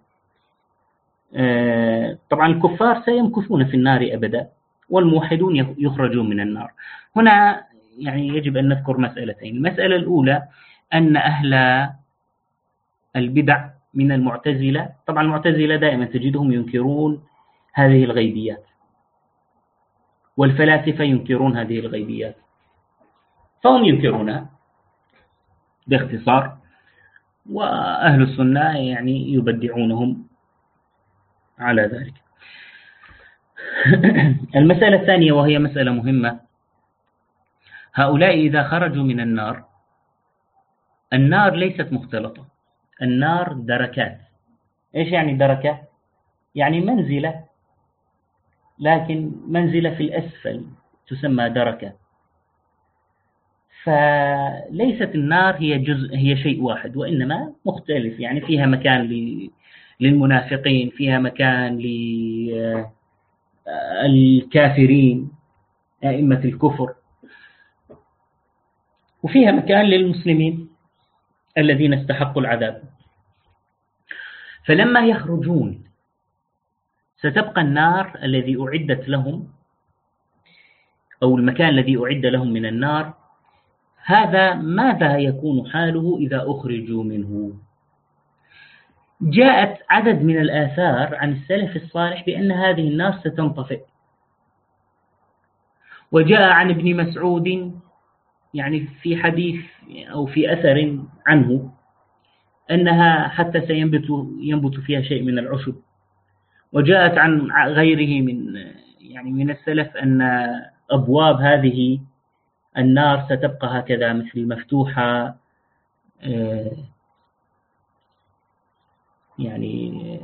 Speaker 3: طبعا الكفار سيمكثون في النار أبدا، والموحدون يخرجون من النار. هنا يعني يجب أن نذكر مسألتين. المسألة الأولى أن أهل البدع من المعتزلة، طبعا المعتزلة دائما تجدهم ينكرون هذه الغيبيات، والفلاسفة ينكرون هذه الغيبيات، فهم ينكرونها باختصار، وأهل السنة يعني يبدعونهم على ذلك. المسألة الثانية وهي مسألة مهمة، هؤلاء إذا خرجوا من النار، النار ليست مختلطة، النار دركات. إيش يعني دركة؟ يعني منزلة، لكن منزلة في الأسفل تسمى دركة. فليست النار هي جزء، هي شيء واحد، وإنما مختلف، يعني فيها مكان للمنافقين، فيها مكان للكافرين أئمة الكفر، وفيها مكان للمسلمين الذين استحقوا العذاب. فلما يخرجون ستبقى النار الذي أعدت لهم، أو المكان الذي أعد لهم من النار، هذا ماذا يكون حاله إذا أخرجوا منه؟ جاءت عدد من الآثار عن السلف الصالح بأن هذه النار ستنطفئ، وجاء عن ابن مسعود يعني في حديث أو في أثر عنه أنها حتى سينبت ينبت فيها شيء من العشب. وجاءت عن غيره من يعني من السلف أن أبواب هذه النار ستبقى هكذا مثل مفتوحة، يعني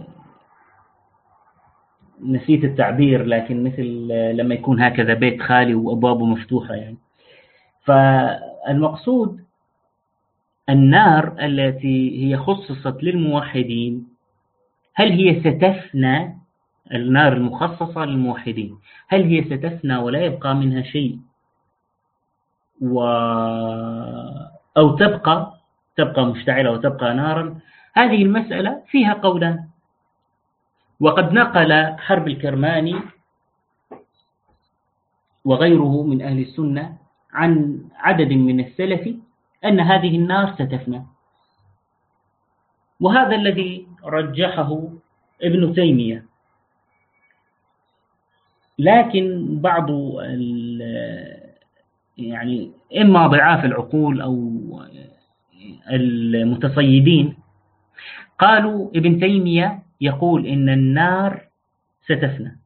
Speaker 3: نسيت التعبير، لكن مثل لما يكون هكذا بيت خالي وأبوابه مفتوحة يعني. فالمقصود النار التي هي خصصت للموحدين، هل هي ستفنى؟ النار المخصصة للموحدين هل هي ستفنى ولا يبقى منها شيء، و... أو تبقى تبقى مشتعلة وتبقى نارا؟ هذه المسألة فيها قولان. وقد نقل حرب الكرماني وغيره من أهل السنة عن عدد من السلف أن هذه النار ستفنى، وهذا الذي رجحه ابن تيمية. لكن بعض يعني إما ضعاف العقول أو المتصيدين قالوا ابن تيمية يقول إن النار ستفنى،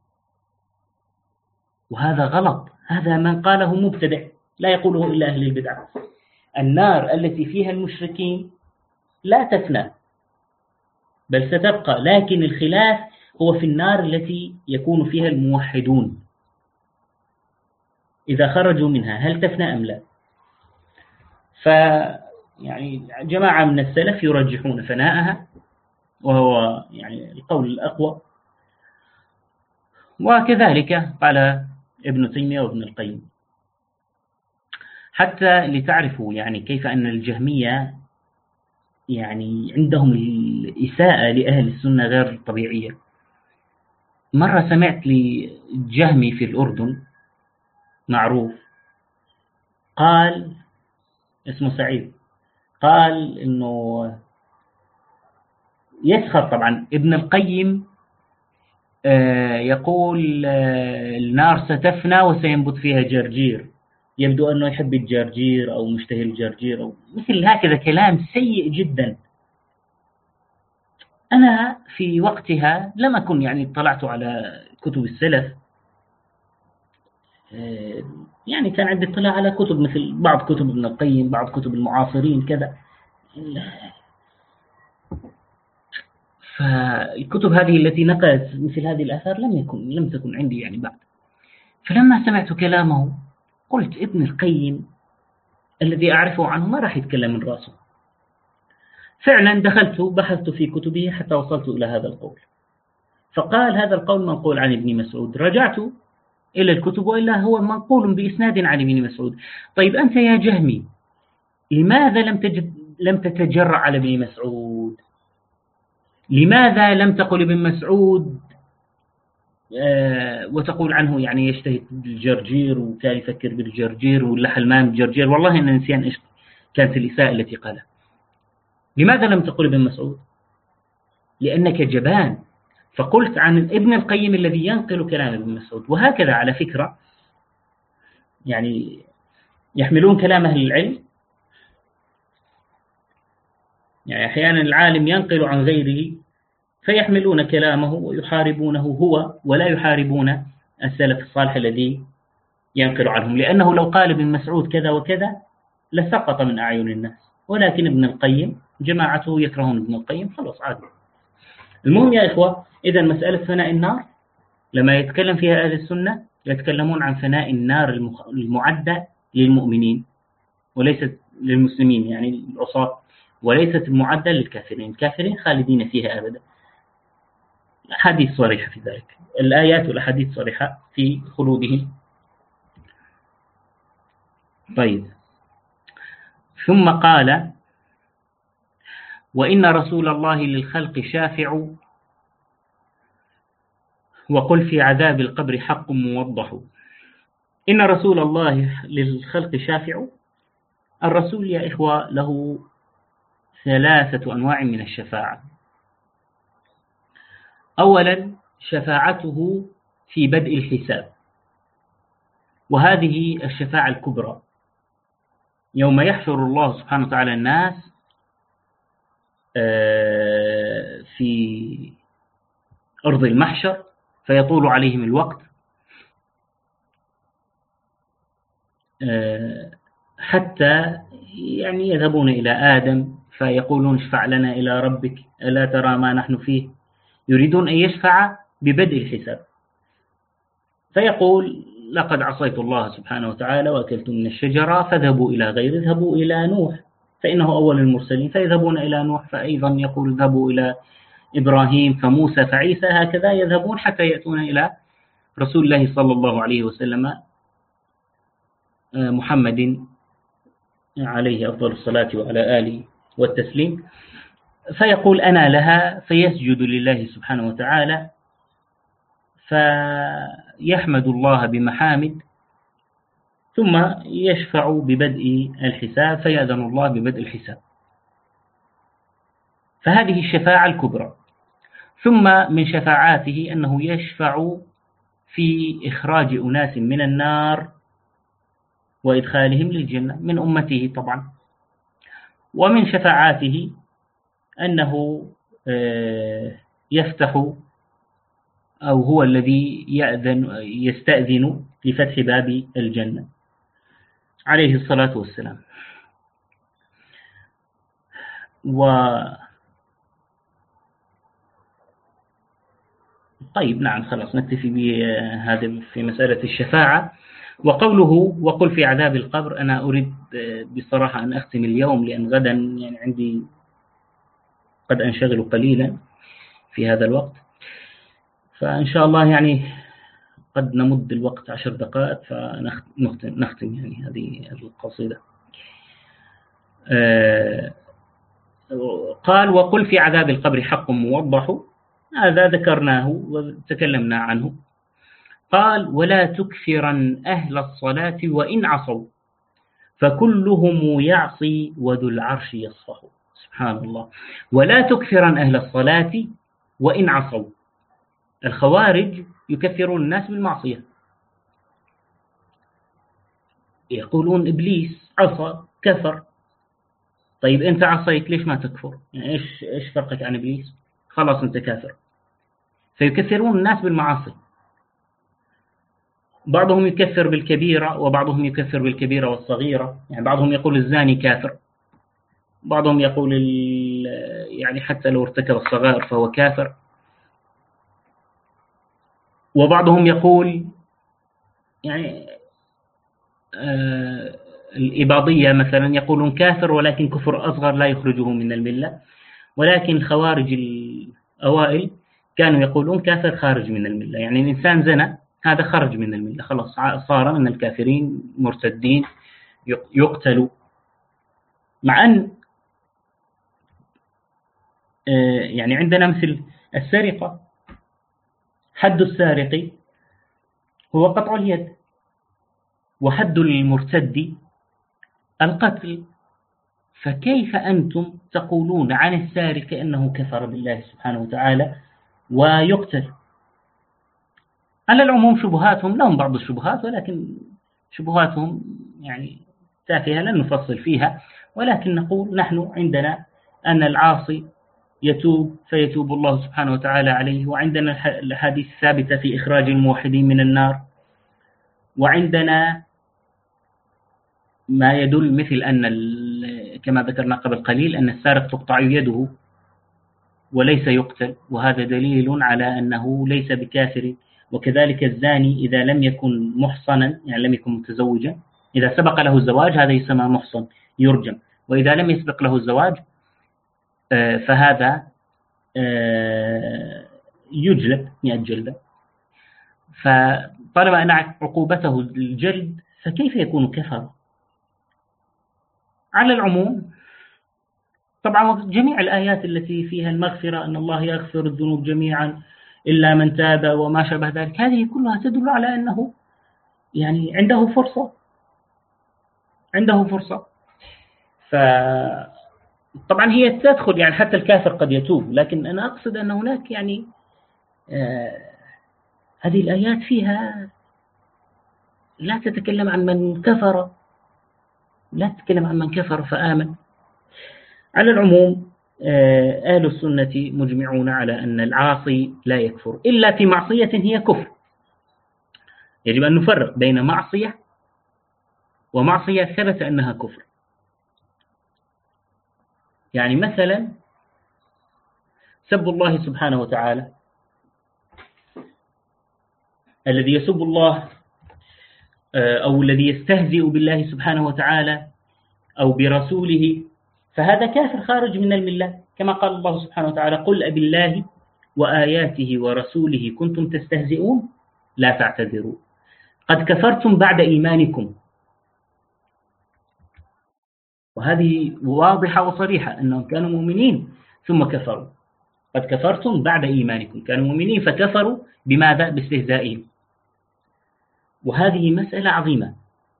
Speaker 3: وهذا غلط. هذا من قاله مبتدع لا يقوله إلا أهل البدع. النار التي فيها المشركين لا تفنى بل ستبقى، لكن الخلاف هو في النار التي يكون فيها الموحدون إذا خرجوا منها هل تفنى أم لا. ف يعني جماعة من السلف يرجحون فناءها، وهو يعني القول الأقوى، وكذلك قال ابن تيمية وابن القيم. حتى لتعرفوا يعني كيف أن الجهمية يعني عندهم الإساءة لأهل السنة غير طبيعية. مرة سمعت لجهمي في الأردن معروف، قال اسمه سعيد، قال إنه يسخر طبعا ابن القيم يقول النار ستفنى وسينبت فيها جرجير، يبدو أنه يحب الجرجير أو مشتهي الجرجير أو مثل هكذا كلام سيء جدا. أنا في وقتها لم أكن يعني اطلعت على كتب السلف، يعني كان عندي اطلاع على كتب مثل بعض كتب ابن القيم، بعض كتب المعاصرين كذا، فالكتب هذه التي نقلت مثل هذه الآثار لم يكن لم تكن عندي يعني بعد. فلما سمعت كلامه قلت ابن القيم الذي أعرفه عنه ما راح يتكلم من رأسه. فعلا دخلت بحثت في كتبه حتى وصلت إلى هذا القول، فقال هذا القول منقول عن ابن مسعود. رجعت إلى الكتب وإلا هو منقول بإسناد عن ابن مسعود. طيب أنت يا جهمي لماذا لم تجد لم تتجرأ على ابن مسعود؟ لماذا لم تقل ابن مسعود آه وتقول عنه يعني يشتهي الجرجير وكان يفكر بالجرجير واللحى الماء بالجرجير؟ والله إن نسيان إيش كانت الإساءة التي قالها. لماذا لم تقل ابن مسعود؟ لأنك جبان، فقلت عن ابن القيم الذي ينقل كلام ابن مسعود. وهكذا على فكرة يعني يحملون كلام أهل العلم، يعني أحيانا العالم ينقل عن غيره فيحملون كلامه ويحاربونه هو ولا يحاربون السلف الصالح الذي ينقل عنهم، لأنه لو قال ابن مسعود كذا وكذا لسقط من أعين الناس، ولكن ابن القيم جماعته يكرهون ابن القيم، خلاص عادي. المهم يا إخوة، إذا مسألة فناء النار لما يتكلم فيها أهل السنة يتكلمون عن فناء النار المعدة للمؤمنين وليست للمسلمين، يعني العصاة، وليست المعدة للكافرين. الكافرين خالدين فيها أبدا. الأحاديث صريحة في ذلك، الآيات والأحاديث صريحة في خلودهم. طيب، ثم قال وإن رسول الله للخلق شافع، وقل في عذاب القبر حق موضح. إن رسول الله للخلق شافع. الرسول يا إخوة له ثلاثة أنواع من الشفاعة. أولا شفاعته في بدء الحساب، وهذه الشفاعة الكبرى، يوم يحشر الله سبحانه وتعالى الناس في أرض المحشر فيطول عليهم الوقت حتى يعني يذهبون إلى آدم فيقولون اشفع لنا إلى ربك ألا ترى ما نحن فيه، يريدون أن يشفع ببدء الحساب، فيقول لقد عصيت الله سبحانه وتعالى وأكلت من الشجرة فاذهبوا إلى غير، اذهبوا إلى نوح فإنه أول المرسلين، فيذهبون إلى نوح، فأيضا يقول اذهبوا إلى إبراهيم فموسى فعيسى، هكذا يذهبون حتى يأتون إلى رسول الله صلى الله عليه وسلم محمد عليه أفضل الصلاة وعلى آله والتسليم، فيقول أنا لها، فيسجد لله سبحانه وتعالى فيحمد الله بمحامد، ثم يشفع ببدء الحساب فيأذن الله ببدء الحساب. فهذه الشفاعة الكبرى. ثم من شفاعاته أنه يشفع في إخراج أناس من النار وإدخالهم للجنة من أمته طبعا. ومن شفاعاته أنه يفتح أو هو الذي يأذن يستأذن لفتح باب الجنة عليه الصلاة والسلام. و طيب نعم خلاص نكتفي بهذا في مسألة الشفاعة. وقوله وقل في عذاب القبر، أنا أريد بصراحة أن أختم اليوم، لأن غدا يعني عندي قد أنشغل قليلا في هذا الوقت، فإن شاء الله يعني قد نمد الوقت عشر دقائق فنختم نختم يعني هذه القصيدة. آه قال وقل في عذاب القبر حق موضح، هذا ذكرناه وتكلمنا عنه. قال ولا تكثرن أهل الصلاة وإن عصوا فكلهم يعصي وذو العرش يصفح. سبحان الله. ولا تكثرن أهل الصلاة وإن عصوا. الخوارج يكثرون الناس بالمعصية، يقولون إبليس عصى كفر. طيب أنت عصيت ليش ما تكفر؟ يعني إيش إيش فرقك عن إبليس؟ خلاص أنت كافر. فيكثرون الناس بالمعاصي. بعضهم يكفر بالكبيرة وبعضهم يكفر بالكبيرة والصغيرة، يعني بعضهم يقول الزاني كافر، بعضهم يقول يعني حتى لو ارتكب الصغائر فهو كافر، وبعضهم يقول يعني آه الإباضية مثلا يقولون كافر ولكن كفر أصغر لا يخرجه من الملة، ولكن الخوارج الأوائل كانوا يقولون كافر خارج من الملة، يعني الإنسان زنى هذا خرج من الملة خلاص صار من الكافرين مرتدين يقتلوا. مع أن آه يعني عندنا مثل السرقة، حد السارق هو قطع اليد، وحد المرتد القتل، فكيف أنتم تقولون عن السارق أنه كفر بالله سبحانه وتعالى ويقتل؟ على العموم شبهاتهم لهم بعض الشبهات، ولكن شبهاتهم يعني تافهة لن نفصل فيها، ولكن نقول نحن عندنا أن العاصي يتوب فيتوب الله سبحانه وتعالى عليه، وعندنا الحديث الثابتة في إخراج الموحدين من النار، وعندنا ما يدل مثل أن كما ذكرنا قبل قليل أن السارق تقطع يده وليس يقتل، وهذا دليل على أنه ليس بكافر. وكذلك الزاني إذا لم يكن محصنا يعني لم يكن متزوجا، إذا سبق له الزواج هذا يسمى محصن يرجم، وإذا لم يسبق له الزواج فهذا يجلد مئة جلدة. فطالما أن عقوبته الجلد فكيف يكون كفر؟ على العموم طبعا جميع الآيات التي فيها المغفرة أن الله يغفر الذنوب جميعا إلا من تاب وما شابه ذلك، هذه كلها تدل على أنه يعني عنده فرصة عنده فرصة فطبعا هي تدخل يعني حتى الكافر قد يتوب، لكن أنا أقصد أن هناك يعني آه هذه الآيات فيها لا تتكلم عن من كفر، لا تتكلم عن من كفر فآمن. على العموم أهل السنة مجمعون على أن العاصي لا يكفر إلا في معصية هي كفر. يجب أن نفرق بين معصية ومعصية ثبت أنها كفر. يعني مثلا سب الله سبحانه وتعالى، الذي يسب الله أو الذي يستهزئ بالله سبحانه وتعالى أو برسوله فهذا كافر خارج من الملة، كما قال الله سبحانه وتعالى قل أبي الله وآياته ورسوله كنتم تستهزئون لا تعتذروا قد كفرتم بعد إيمانكم. وهذه واضحة وصريحة أنهم كانوا مؤمنين ثم كفروا. قد كفرتم بعد إيمانكم، كانوا مؤمنين فكفروا بماذا؟ باستهزائهم. وهذه مسألة عظيمة،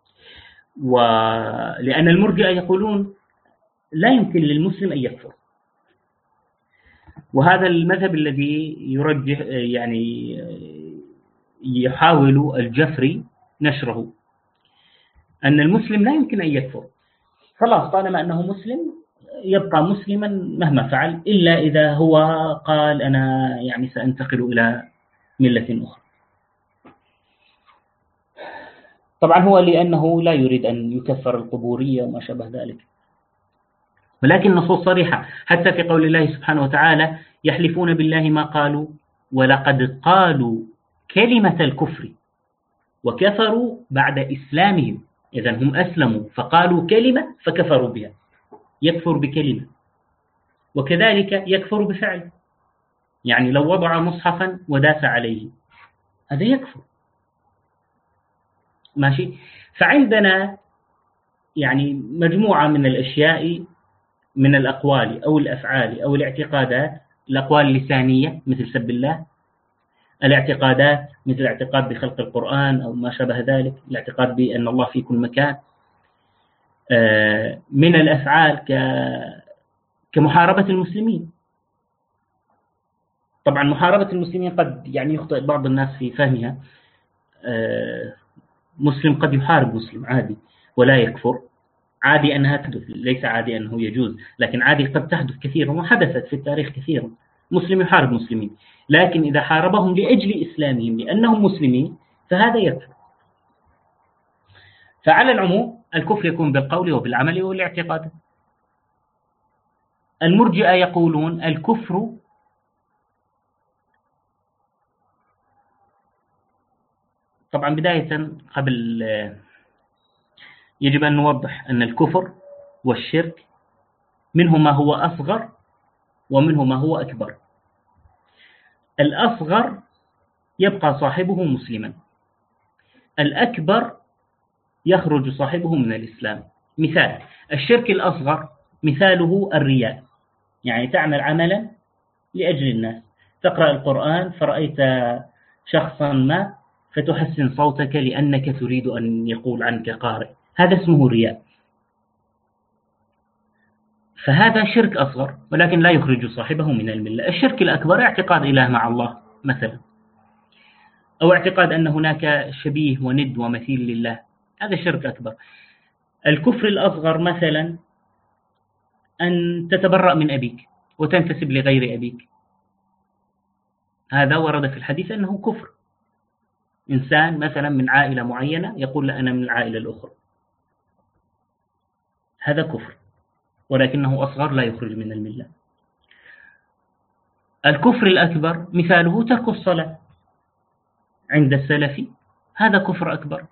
Speaker 3: ولأن المرجئة يقولون لا يمكن للمسلم أن يكفر، وهذا المذهب الذي يرجح يعني يحاول الجفري نشره، أن المسلم لا يمكن أن يكفر، خلاص طالما أنه مسلم يبقى مسلما مهما فعل، إلا إذا هو قال أنا يعني سأنتقل إلى ملة أخرى. طبعا هو لأنه لا يريد أن يكفر القبورية وما شابه ذلك، ولكن النصوص صريحة حتى في قول الله سبحانه وتعالى يحلفون بالله ما قالوا ولقد قالوا كلمة الكفر وكفروا بعد إسلامهم. إذن هم أسلموا فقالوا كلمة فكفروا بها، يكفر بكلمة. وكذلك يكفر بفعل، يعني لو وضع مصحفا وداس عليه هذا يكفر. ماشي. فعندنا يعني مجموعة من الأشياء، من الأقوال أو الأفعال أو الاعتقادات. الأقوال اللسانية مثل سب الله، الاعتقادات مثل الاعتقاد بخلق القرآن أو ما شابه ذلك، الاعتقاد بأن الله في كل مكان. من الأفعال كمحاربة المسلمين. طبعا محاربة المسلمين قد يعني يخطئ بعض الناس في فهمها. مسلم قد يحارب مسلم عادي ولا يكفر، عادي أنها تحدث، ليس عادي أنه يجوز، لكن عادي قد تحدث كثيرا وحدثت في التاريخ كثيرا. مسلم يحارب مسلمين، لكن إذا حاربهم لأجل إسلامهم لأنهم مسلمين فهذا يكفر. فعلى العموم الكفر يكون بالقول وبالعمل والاعتقاد. المرجئة يقولون الكفر طبعا بداية قبل يجب أن نوضح أن الكفر والشرك منه ما هو أصغر ومنه ما هو أكبر. الأصغر يبقى صاحبه مسلما، الأكبر يخرج صاحبه من الإسلام. مثال الشرك الأصغر مثاله الرياء، يعني تعمل عملا لأجل الناس، تقرأ القرآن فرأيت شخصا ما فتحسن صوتك لأنك تريد أن يقول عنك قارئ، هذا اسمه رياء. فهذا شرك أصغر ولكن لا يخرج صاحبه من الملة. الشرك الأكبر اعتقاد إله مع الله مثلا، أو اعتقاد أن هناك شبيه وند ومثيل لله، هذا شرك أكبر. الكفر الأصغر مثلا أن تتبرأ من أبيك وتنتسب لغير أبيك، هذا ورد في الحديث أنه كفر. إنسان مثلا من عائلة معينة يقول لا أنا من العائلة الأخرى، هذا كفر ولكنه أصغر لا يخرج من الملة. الكفر الأكبر مثاله ترك الصلاة عند السلف، هذا كفر أكبر.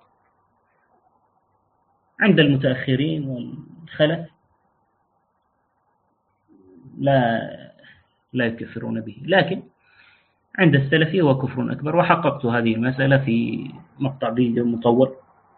Speaker 3: عند المتأخرين والخلف لا لا يكفرون به، لكن عند السلف هو كفر أكبر. وحققت هذه المسألة في مقطع فيديو مطول.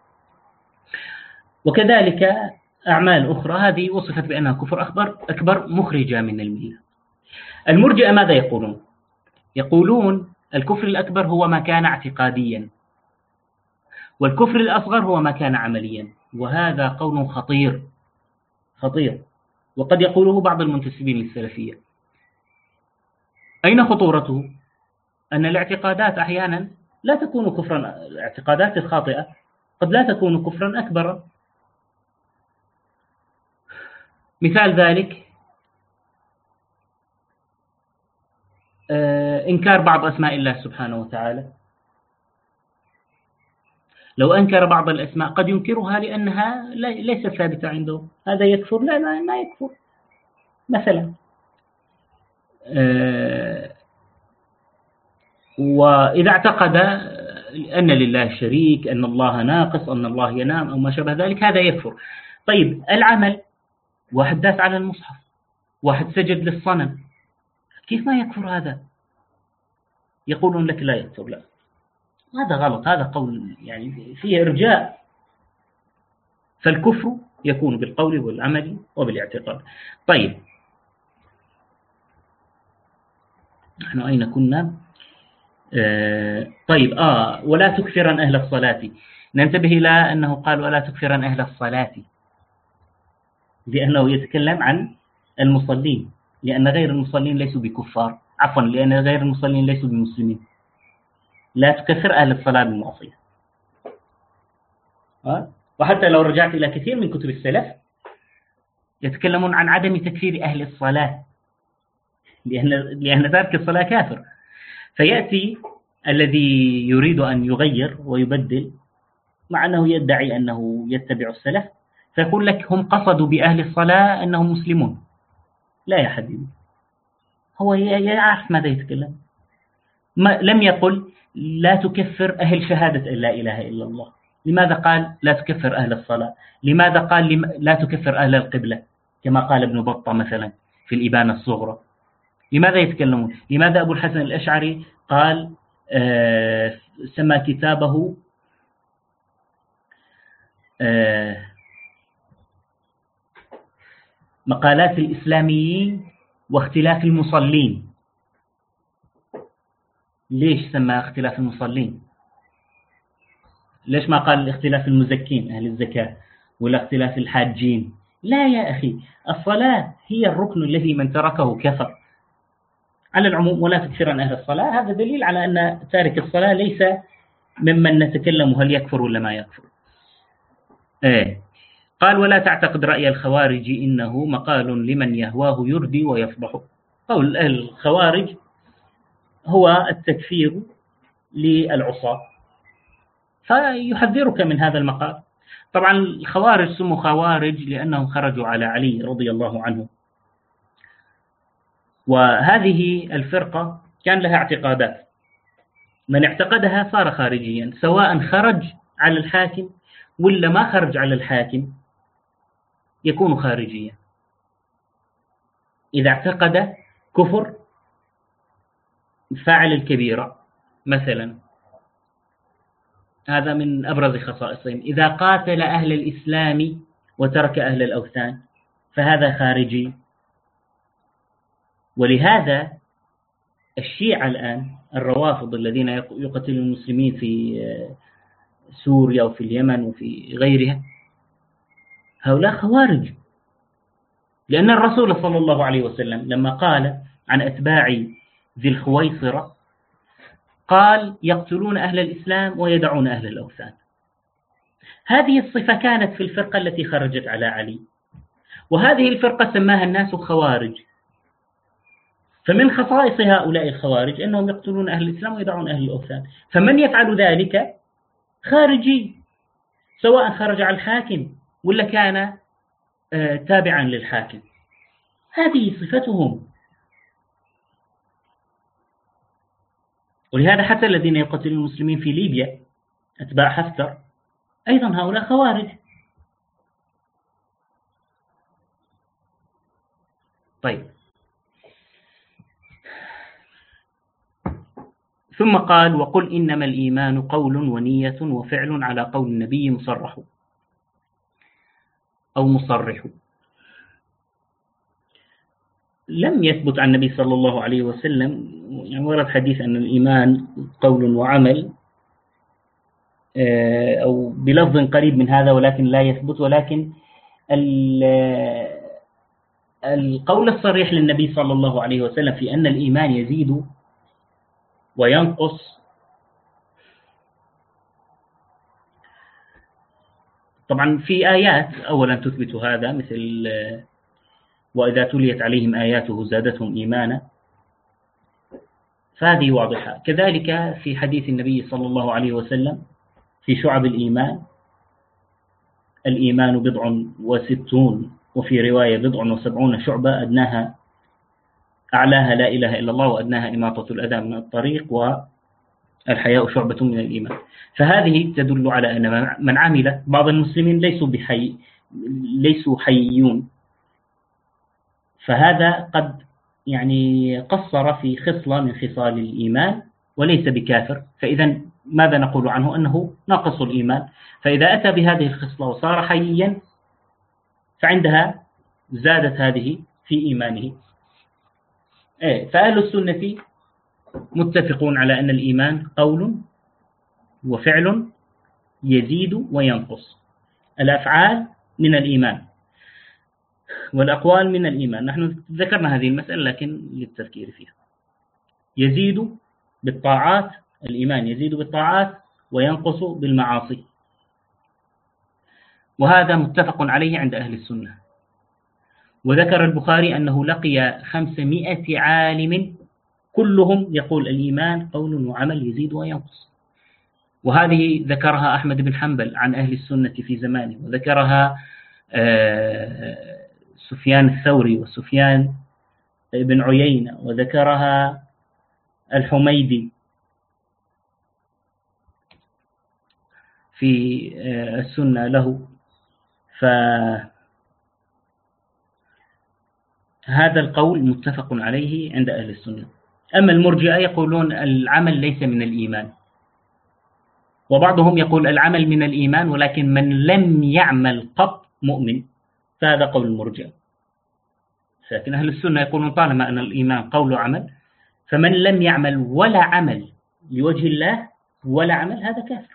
Speaker 3: وكذلك أعمال أخرى هذه وصفت بأنها كفر أكبر أكبر مخرجة من الملة. المرجئة ماذا يقولون؟ يقولون الكفر الأكبر هو ما كان اعتقاديا، والكفر الأصغر هو ما كان عمليا، وهذا قول خطير خطير، وقد يقوله بعض المنتسبين للسلفية. أين خطورته؟ أن الاعتقادات أحيانا لا تكون كفرا، الاعتقادات الخاطئة قد لا تكون كفرا أكبر. مثال ذلك إنكار بعض أسماء الله سبحانه وتعالى. لو أنكر بعض الأسماء قد ينكرها لأنها ليست ثابتة عنده، هذا يكفر؟ لا لا ما يكفر. مثلا وإذا اعتقد أن لله شريك، أن الله ناقص، أن الله ينام أو ما شابه ذلك، هذا يكفر. طيب العمل، واحد داس على المصحف، واحد سجد للصنم، كيف ما يكفر هذا؟ يقولون لك لا يكفر. لا، هذا غلط، هذا قول يعني فيه إرجاء. فالكفر يكون بالقول والعمل وبالاعتقاد. طيب نحن أين كنا؟ آه طيب آه ولا تكفرن أهل الصلاة. ننتبه إلى أنه قال ولا تكفرن أهل الصلاة، لأنه يتكلم عن المصلين، لأن غير المصلين ليسوا بكفار، عفوا لأن غير المصلين ليسوا بمسلمين. لا تكفر أهل الصلاة بالمعصية. آه؟ وحتى لو رجعت إلى كثير من كتب السلف يتكلمون عن عدم تكفير أهل الصلاة، لأن لأن تارك الصلاة كافر. فيأتي الذي يريد أن يغير ويبدل مع أنه يدعي أنه يتبع السلف، فيقول لك هم قصدوا بأهل الصلاة أنهم مسلمون. لا يا حبيبي، هو يعرف ماذا يتكلم. ما لم يقل لا تكفر أهل شهادة أن لا إله إلا الله؟ لماذا قال لا تكفر أهل الصلاة؟ لماذا قال لا تكفر أهل القبلة كما قال ابن بطة مثلا في الإبانة الصغرى؟ لماذا يتكلمون؟ لماذا أبو الحسن الأشعري قال آه سمى كتابه آه مقالات الإسلاميين واختلاف المصلين؟ ليش سمى اختلاف المصلين؟ ليش ما قال اختلاف المزكين أهل الزكاة ولا اختلاف الحاجين؟ لا يا أخي، الصلاة هي الركن الذي من تركه كفر على العموم. ولا تكفرن أهل الصلاة، هذا دليل على أن تارك الصلاة ليس ممن نتكلم هل يكفر ولا ما يكفر. ايه. قال ولا تعتقد رأي الخوارج إنه مقال لمن يهواه يردي ويفضح. قول الخوارج هو التكفير للعصاة، فيحذرك من هذا المقال. طبعا الخوارج سموا خوارج لأنهم خرجوا على علي رضي الله عنه، وهذه الفرقة كان لها اعتقادات، من اعتقدها صار خارجيا، سواء خرج على الحاكم ولا ما خرج على الحاكم يكون خارجيا. إذا اعتقد كفر فاعل الكبيرة مثلا، هذا من أبرز خصائصهم. إذا قاتل أهل الإسلام وترك أهل الأوثان فهذا خارجي. ولهذا الشيعة الآن الروافض الذين يقتلون المسلمين في سوريا وفي اليمن وفي غيرها، هؤلاء خوارج، لأن الرسول صلى الله عليه وسلم لما قال عن أتباع ذي الخويصرة قال يقتلون أهل الإسلام ويدعون أهل الأوثان. هذه الصفة كانت في الفرقة التي خرجت على علي، وهذه الفرقة سماها الناس خوارج. فمن خصائص هؤلاء الخوارج أنهم يقتلون أهل الإسلام ويدعون أهل الأوثان، فمن يفعل ذلك خارجي، سواء خرج على الحاكم ولا كان تابعا للحاكم. هذه صفتهم. ولهذا حتى الذين يقتلون المسلمين في ليبيا أتباع حفتر أيضا هؤلاء خوارج. طيب، ثم قال وقل إنما الإيمان قول ونية وفعل على قول النبي مصرح أو مصرح. لم يثبت عن النبي صلى الله عليه وسلم، يعني ورد حديث أن الإيمان قول وعمل أو بلفظ قريب من هذا، ولكن لا يثبت. ولكن القول الصريح للنبي صلى الله عليه وسلم في أن الإيمان يزيد وينقص، طبعا في آيات أولا تثبت هذا، مثل وإذا تليت عليهم آياته زادتهم إيمانا، فهذه واضحة. كذلك في حديث النبي صلى الله عليه وسلم في شعب الإيمان، الإيمان بضع وستون، وفي رواية بضع وسبعون شعبة، أدناها أعلاها لا إله إلا الله، وأدناها إماطة الأذى من الطريق، والحياء شعبة من الإيمان. فهذه تدل على أن من عمل، بعض المسلمين ليسوا بحي ليسوا حييون، فهذا قد يعني قصر في خصلة من خصال الإيمان وليس بكافر، فإذا ماذا نقول عنه؟ أنه ناقص الإيمان. فإذا أتى بهذه الخصلة وصار حييا فعندها زادت هذه في إيمانه. فأهل السنة متفقون على أن الإيمان قول وفعل يزيد وينقص. الأفعال من الإيمان والأقوال من الإيمان، نحن ذكرنا هذه المسألة لكن للتذكير فيها. يزيد بالطاعات، الإيمان يزيد بالطاعات وينقص بالمعاصي، وهذا متفق عليه عند أهل السنة. وذكر البخاري أنه لقي خمسمائة عالم كلهم يقول الإيمان قول وعمل يزيد وينقص، وهذه ذكرها أحمد بن حنبل عن أهل السنة في زمانه، وذكرها سفيان الثوري وسفيان بن عيينة، وذكرها الحميدي في السنة له، فهذا القول متفق عليه عند أهل السنة. أما المرجئة يقولون العمل ليس من الإيمان، وبعضهم يقول العمل من الإيمان ولكن من لم يعمل قط مؤمن، فهذا قول المرجئة. لكن أهل السنة يقولون طالما أن الإيمان قول وعمل، فمن لم يعمل ولا عمل لوجه الله ولا عمل هذا كافر.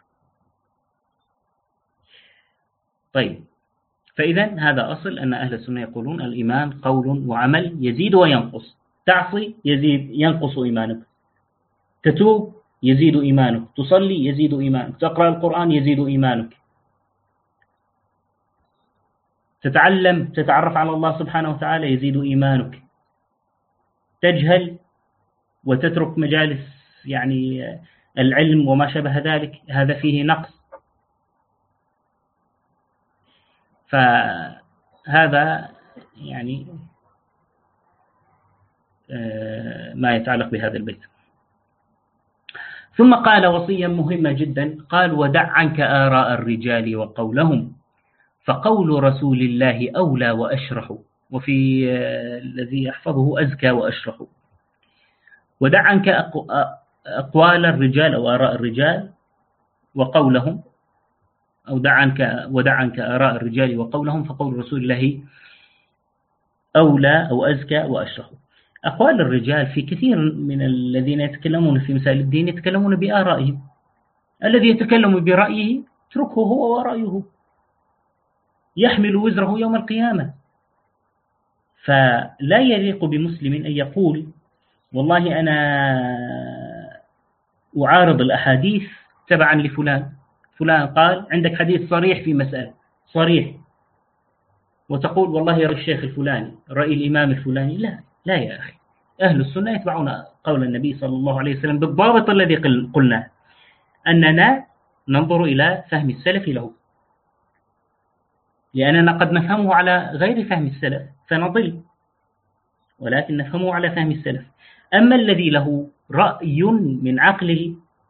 Speaker 3: طيب، فإذا هذا أصل أن أهل السنة يقولون الإيمان قول وعمل يزيد وينقص. تعصي يزيد ينقص إيمانك، تتوب يزيد إيمانك، تصلي يزيد إيمانك، تقرأ القرآن يزيد إيمانك، تتعلم تتعرف على الله سبحانه وتعالى يزيد إيمانك، تجهل وتترك مجالس يعني العلم وما شابه ذلك هذا فيه نقص. فهذا يعني ما يتعلق بهذا البيت. ثم قال وصية مهمة جدا، قال ودع عنك آراء الرجال وقولهم فقول رسول الله أولى وأشرح، وفي الذي يحفظه أزكى وأشرح. ودع عنك أقوال الرجال أو آراء الرجال وقولهم، أو دع عنك ودع عنك آراء الرجال وقولهم فقول رسول الله أولى أو أزكى وأشرح. أقوال الرجال في كثير من الذين يتكلمون في مسائل الدين يتكلمون بآرائهم. الذي يتكلم برأيه اتركه هو ورأيه، يحمل وزره يوم القيامة. فلا يليق بمسلم أن يقول والله أنا أعارض الأحاديث تبعا لفلان، فلان قال عندك حديث صريح في مسألة صريح، وتقول والله يرى الشيخ الفلاني رأي الإمام الفلاني. لا لا يا أخي، أهل السنة يتبعون قول النبي صلى الله عليه وسلم بالضابط الذي قلناه، أننا ننظر إلى فهم السلف له، لأننا قد نفهمه على غير فهم السلف فنضل، ولكن نفهمه على فهم السلف. أما الذي له رأي من عقله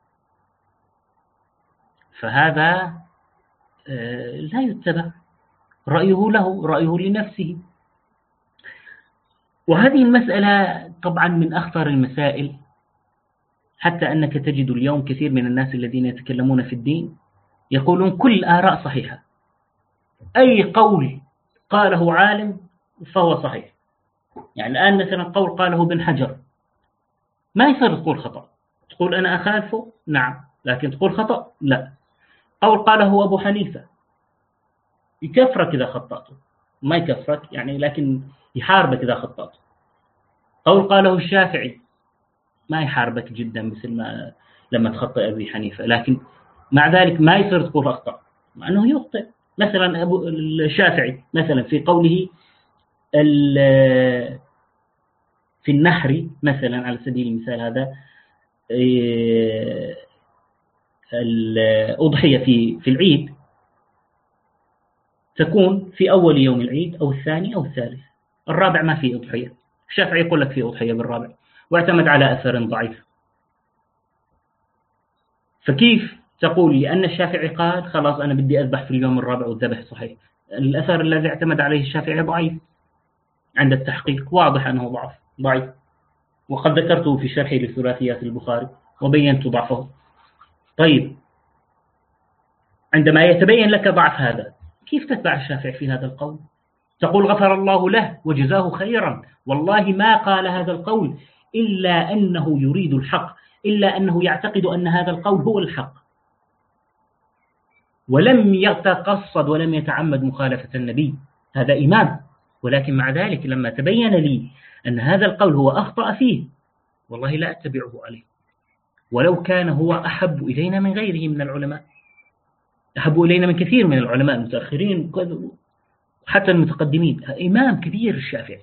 Speaker 3: فهذا لا يتبع، رأيه له، رأيه لنفسه. وهذه المسألة طبعا من أخطر المسائل، حتى أنك تجد اليوم كثير من الناس الذين يتكلمون في الدين يقولون كل آراء صحيحة، أي قول قاله عالم فهو صحيح. يعني الآن مثلا قول قاله ابن حجر ما يصير تقول خطأ، تقول أنا أخالفه نعم، لكن تقول خطأ لا. قول قاله أبو حنيفة يكفرك إذا خطأته، ما يكفرك يعني لكن يحاربك إذا خطأته. قول قاله الشافعي ما يحاربك جدا مثل ما لما تخطئ أبي حنيفة، لكن مع ذلك ما يصير تقول أخطأ مع أنه يخطئ. مثلا أبو الشافعي مثلا في قوله في النحر مثلا على سبيل المثال، هذا الأضحية في في العيد تكون في أول يوم العيد أو الثاني أو الثالث، الرابع ما في أضحية. الشافعي يقول لك في أضحية بالرابع، واعتمد على أثر ضعيف. فكيف تقول لأن الشافعي قال خلاص أنا بدي أذبح في اليوم الرابع والذبح صحيح؟ الأثر الذي اعتمد عليه الشافعي ضعيف، عند التحقيق واضح أنه ضعف ضعيف، وقد ذكرته في شرحي لثلاثيات البخاري وبينت ضعفه. طيب عندما يتبين لك ضعف هذا كيف تتبع الشافعي في هذا القول؟ تقول غفر الله له وجزاه خيرا، والله ما قال هذا القول إلا أنه يريد الحق، إلا أنه يعتقد أن هذا القول هو الحق، ولم يتقصد ولم يتعمد مخالفة النبي، هذا إمام. ولكن مع ذلك لما تبين لي أن هذا القول هو أخطأ فيه والله لا أتبعه عليه، ولو كان هو أحب إلينا من غيره من العلماء، أحب إلينا من كثير من العلماء المتأخرين حتى المتقدمين، إمام كبير الشافعي،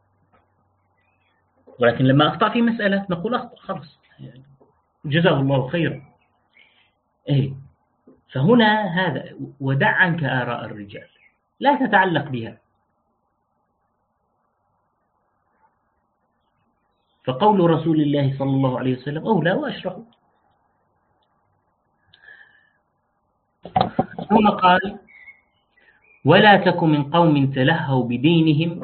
Speaker 3: ولكن لما أخطأ في مسألة نقول أخطأ خلاص جزاه الله خيرا. إيه، فهنا هذا ودع عنك آراء الرجال لا تتعلق بها، فقول رسول الله صلى الله عليه وسلم أولى وأشرح. ثم قال ولا تك من قوم تلهوا بدينهم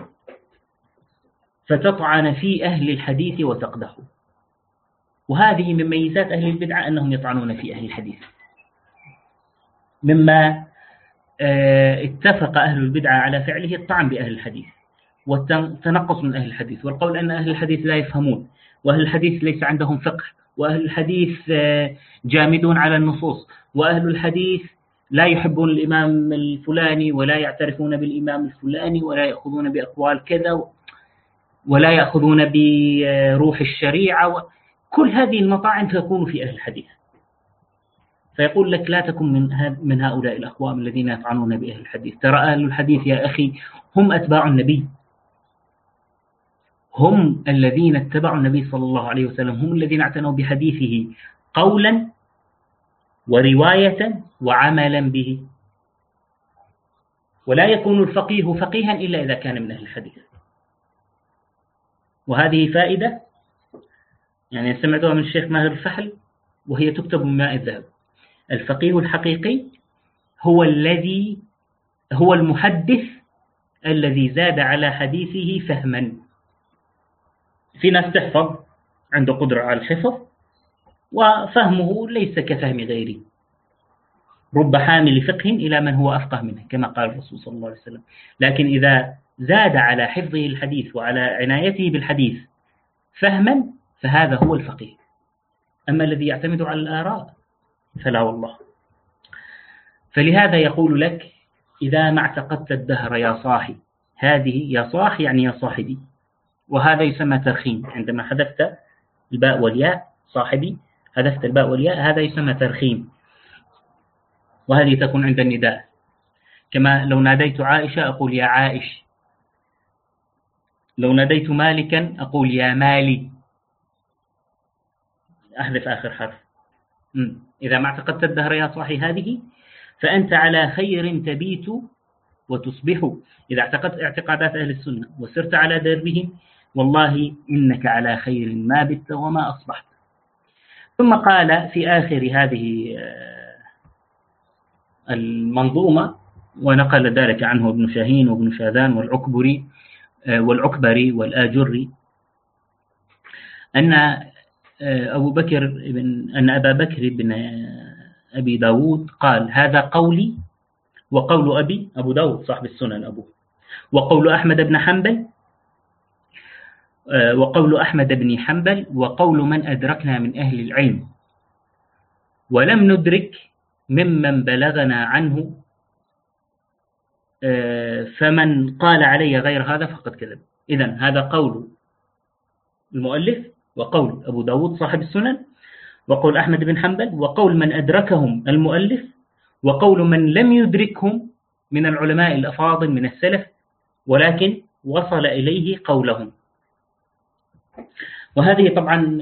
Speaker 3: فتطعن في أهل الحديث وتقدحوا. وهذه من ميزات أهل البدعة أنهم يطعنون في أهل الحديث، مما اتفق أهل البدعة على فعله الطعن بأهل الحديث والتنقص من أهل الحديث، والقول أن أهل الحديث لا يفهمون، وأهل الحديث ليس عندهم فقه، وأهل الحديث جامدون على النصوص، وأهل الحديث لا يحبون الإمام الفلاني ولا يعترفون بالإمام الفلاني ولا يأخذون بأقوال كذا ولا يأخذون بروح الشريعة. كل هذه المطاعن تكون في أهل الحديث. فيقول لك لا تكن من من هؤلاء الأقوام الذين يطعنون بأهل الحديث. ترى أهل الحديث يا أخي هم أتباع النبي، هم الذين اتبعوا النبي صلى الله عليه وسلم، هم الذين اعتنوا بحديثه قولا ورواية وعملا به. ولا يكون الفقيه فقيها إلا إذا كان من أهل الحديث. وهذه فائدة يعني سمعتها من الشيخ ماهر الفحل وهي تكتب بماء الذهب. الفقيه الحقيقي هو الذي هو المحدث الذي زاد على حديثه فهما. في ناس تحفظ، عنده قدرة على الحفظ وفهمه ليس كفهم غيره، رب حامل فقه إلى من هو أفقه منه كما قال الرسول صلى الله عليه وسلم. لكن إذا زاد على حفظه الحديث وعلى عنايته بالحديث فهما فهذا هو الفقيه. أما الذي يعتمد على الآراء فلا والله. فلهذا يقول لك إذا ما اعتقدت الدهر يا صاحي، هذه يا صاح يعني يا صاحبي، وهذا يسمى ترخيم. عندما حذفت الباء والياء صاحبي، حذفت الباء والياء، هذا يسمى ترخيم، وهذه تكون عند النداء. كما لو ناديت عائشة أقول يا عائش، لو ناديت مالكا أقول يا مالي، أحذف آخر حرف. إذا ما اعتقدت الدهر يا صاحي هذه فأنت على خير تبيت وتصبح. إذا اعتقدت اعتقادات أهل السنة وسرت على دربهم والله إنك على خير ما بت وما أصبحت. ثم قال في آخر هذه المنظومة، ونقل ذلك عنه ابن شاهين وابن شاذان والعكبري والعكبري والآجري، أن أبو بكر بن أن أبا بكر بن أبي داود قال هذا قولي وقول أبي أبو داود صاحب السنن أبوه، وقول أحمد بن حنبل وقول أحمد بن حنبل وقول من أدركنا من أهل العلم، ولم ندرك ممن بلغنا عنه، فمن قال علي غير هذا فقد كذب. إذن هذا قول المؤلف وقول أبو داود صاحب السنن وقول أحمد بن حنبل وقول من أدركهم المؤلف وقول من لم يدركهم من العلماء الأفاضل من السلف ولكن وصل إليه قولهم. وهذه طبعا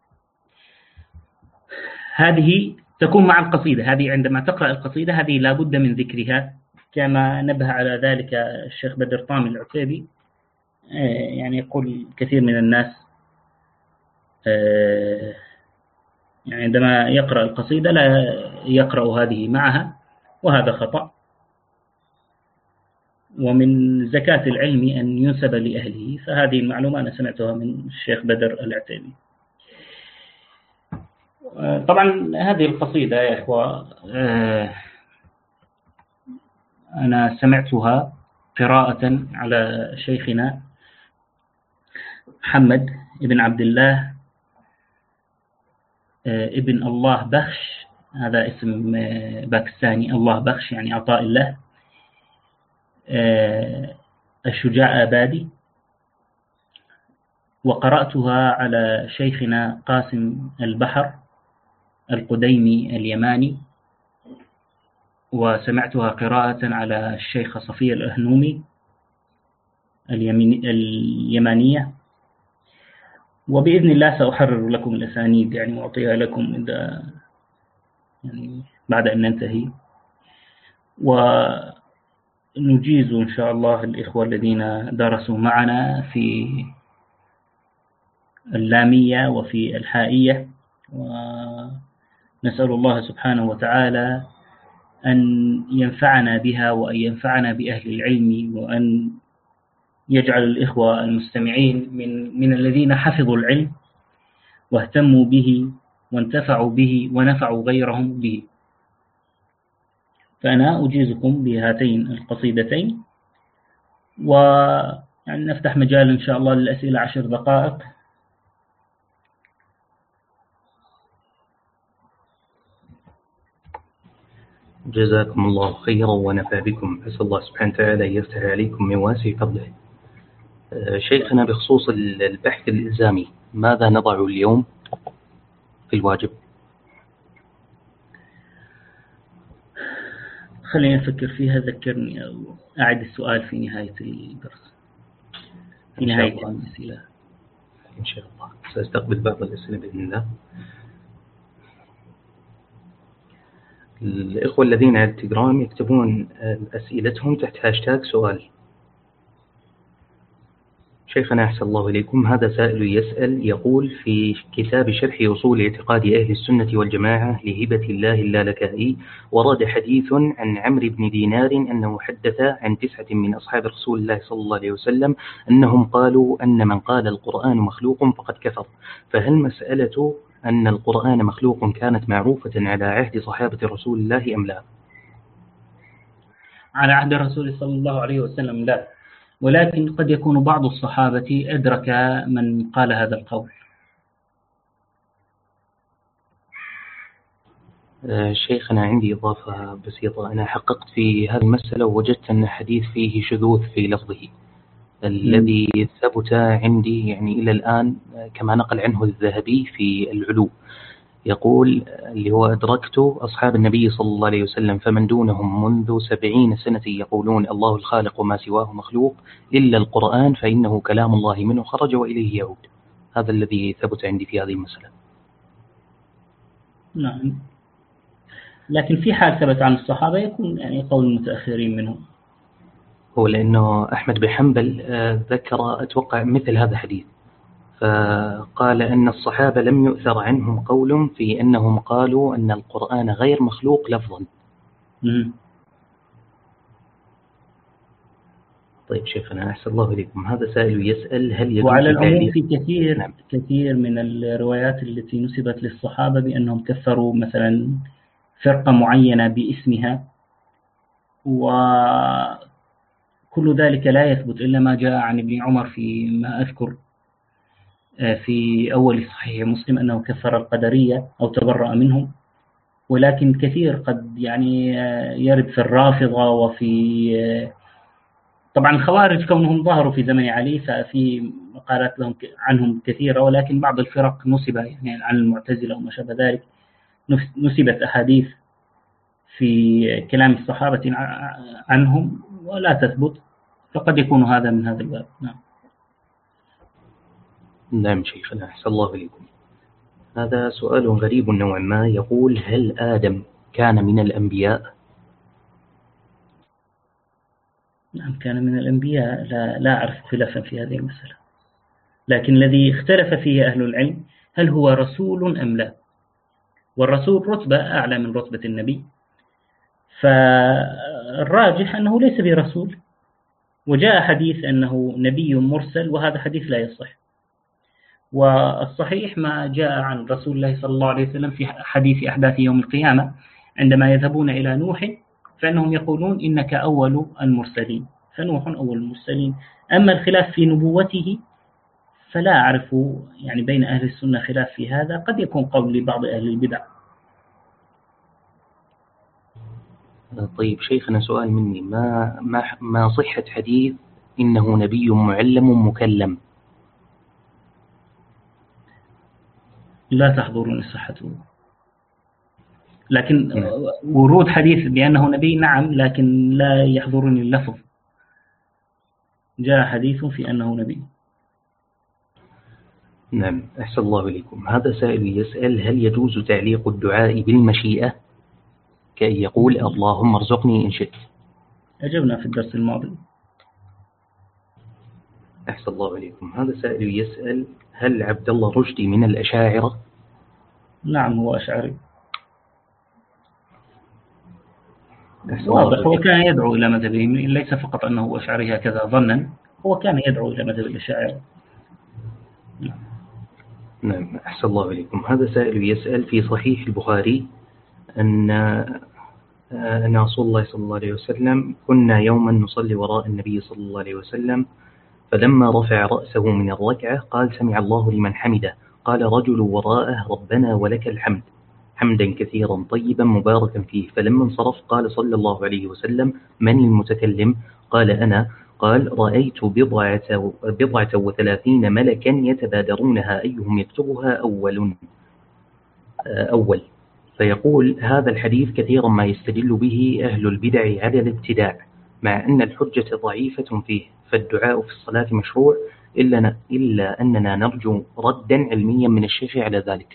Speaker 3: هذه تكون مع القصيدة. هذه عندما تقرأ القصيدة هذه لا بد من ذكرها، كما نبه على ذلك الشيخ بدر طامي العتيبي. يعني يقول كثير من الناس يعني عندما يقرأ القصيدة لا يقرأ هذه معها، وهذا خطأ. ومن زكاة العلم أن ينسب لأهله، فهذه المعلومة أنا سمعتها من الشيخ بدر العتيبي. طبعا هذه القصيدة يا إخوة أنا سمعتها قراءة على شيخنا محمد ابن عبد الله ابن الله بخش، هذا اسم باكستاني، الله بخش يعني عطاء الله، الشجاع آبادي. وقرأتها على شيخنا قاسم البحر القديمي اليماني، وسمعتها قراءة على الشيخ صفية الأهنومي اليمانية. وبإذن الله سأحرر لكم الأسانيد يعني وأعطيها لكم إذا يعني بعد أن ننتهي، ونجيز إن شاء الله الإخوة الذين درسوا معنا في اللامية وفي الحائية. ونسأل الله سبحانه وتعالى أن ينفعنا بها وأن ينفعنا بأهل العلم، وأن يجعل الإخوة المستمعين من من الذين حفظوا العلم واهتموا به وانتفعوا به ونفعوا غيرهم به. فأنا أجيزكم بهاتين القصيدتين، ويعني نفتح مجال إن شاء الله للأسئلة عشر دقائق.
Speaker 1: جزاكم الله خيرا ونفع بكم، أسأل الله سبحانه وتعالى يفتح عليكم من واسع فضله. شيخنا، بخصوص البحث الإلزامي ماذا نضع اليوم في الواجب؟
Speaker 3: خليني أفكر فيها، ذكرني أو أعد السؤال في نهاية الدرس، في نهاية الأسئلة
Speaker 1: إن شاء الله. سأستقبل بعض الأسئلة بإذن الله. الإخوة الذين على التليجرام يكتبون أسئلتهم تحت هاشتاج سؤال. شيخنا أحسن الله إليكم، هذا سائل يسأل يقول: في كتاب شرح أصول اعتقاد أهل السنة والجماعة لهبة الله اللالكائي ورد حديث عن عمرو بن دينار أنه حدث عن تسعة من أصحاب رسول الله صلى الله عليه وسلم أنهم قالوا أن من قال القرآن مخلوق فقد كفر، فهل مسألة أن القرآن مخلوق كانت معروفة على عهد صحابة رسول الله أم لا؟
Speaker 3: على عهد الرسول صلى الله عليه وسلم لا، ولكن قد يكون بعض الصحابة أدرك من قال هذا القول.
Speaker 1: شيخنا عندي إضافة بسيطة، أنا حققت في هذه المسألة ووجدت أن الحديث فيه شذوذ في لفظه. الذي ثبت عندي يعني إلى الآن كما نقل عنه الذهبي في العلو، يقول اللي هو: أدركت أصحاب النبي صلى الله عليه وسلم فمن دونهم منذ سبعين سنة يقولون الله الخالق وما سواه مخلوق إلا القرآن فإنه كلام الله منه خرج وإليه يعود. هذا الذي ثبت عندي في هذه المسألة.
Speaker 3: نعم، لكن في حال ثبت عن الصحابة يكون يعني قول المتأخرين منهم.
Speaker 1: هو لأنه أحمد بن حنبل ذكر أتوقع مثل هذا الحديث، فقال أن الصحابة لم يؤثر عنهم قول في أنهم قالوا أن القرآن غير مخلوق لفظا.
Speaker 3: مم.
Speaker 1: طيب شيخنا أحسن الله إليكم، هذا سائل يسأل: هل يجوز
Speaker 3: وعلى العموم
Speaker 1: تعليق؟
Speaker 3: في كثير
Speaker 1: نعم.
Speaker 3: كثير من الروايات التي نسبت للصحابة بأنهم كفروا مثلا فرقة معينة باسمها، وكل ذلك لا يثبت إلا ما جاء عن ابن عمر فيما أذكر في أول صحيح مسلم أنه كفر القدرية أو تبرأ منهم. ولكن كثير قد يعني يرد في الرافضة وفي طبعا الخوارج كونهم ظهروا في زمن علي ففي مقالات لهم عنهم كثيرة، ولكن بعض الفرق نسب يعني عن المعتزلة وما شابه ذلك نسبت أحاديث في كلام الصحابة عنهم ولا تثبت، فقد يكون هذا من هذا الباب. نعم.
Speaker 1: نعم شيخنا أحسن الله إليكم، هذا سؤال غريب نوعا ما، يقول: هل آدم كان من الأنبياء؟
Speaker 3: نعم كان من الأنبياء، لا, لا أعرف خلافا في هذه المسألة، لكن الذي اختلف فيه أهل العلم هل هو رسول أم لا، والرسول رتبة أعلى من رتبة النبي، فالراجح أنه ليس برسول، وجاء حديث أنه نبي مرسل وهذا حديث لا يصح، والصحيح ما جاء عن رسول الله صلى الله عليه وسلم في حديث أحداث يوم القيامة عندما يذهبون إلى نوح فإنهم يقولون إنك أول المرسلين، فنوح أول المرسلين. أما الخلاف في نبوته فلا أعرف يعني بين أهل السنة خلاف في هذا، قد يكون قول لبعض أهل البدع.
Speaker 1: طيب شيخنا سؤال مني، ما ما ما صحة حديث إنه نبي معلم مكلم؟
Speaker 3: لا تحضرني صحته، لكن نعم. ورود حديث بأنه نبي نعم، لكن لا يحضرني اللفظ. جاء حديث في أنه نبي.
Speaker 1: نعم أحسن الله إليكم، هذا سائل يسأل: هل يجوز تعليق الدعاء بالمشيئة كي يقول اللهم ارزقني إن شئت؟
Speaker 3: أجبنا في الدرس الماضي.
Speaker 1: أحسن الله إليكم، هذا سائل يسأل: هل عبد الله رشدي من الأشاعرة؟
Speaker 3: نعم هو أشعري. واضح، هو كان يدعو إلى مذهبهم، ليس فقط أنه أشعري هكذا ظنا، هو كان يدعو إلى مذهب الأشاعرة.
Speaker 1: نعم، أحسن الله إليكم. هذا سائل يسأل: في صحيح البخاري أن أن رسول الله صلى الله عليه وسلم كنا يوما نصلي وراء النبي صلى الله عليه وسلم، فلما رفع رأسه من الركعة قال: سمع الله لمن حمده. قال رجل وراءه: ربنا ولك الحمد، حمدا كثيرا طيبا مباركا فيه. فلما انصرف قال صلى الله عليه وسلم: من المتكلم؟ قال: أنا. قال: رأيت بضعة, بضعة وثلاثين ملكا يتبادرونها أيهم يكتبها أول أول فيقول هذا الحديث كثيرا ما يستدل به أهل البدع على الابتداع، مع أن الحجة ضعيفة فيه، فالدعاء في الصلاة مشروع، إلا, إلا أننا نرجو ردا علميا من الشيخ على ذلك.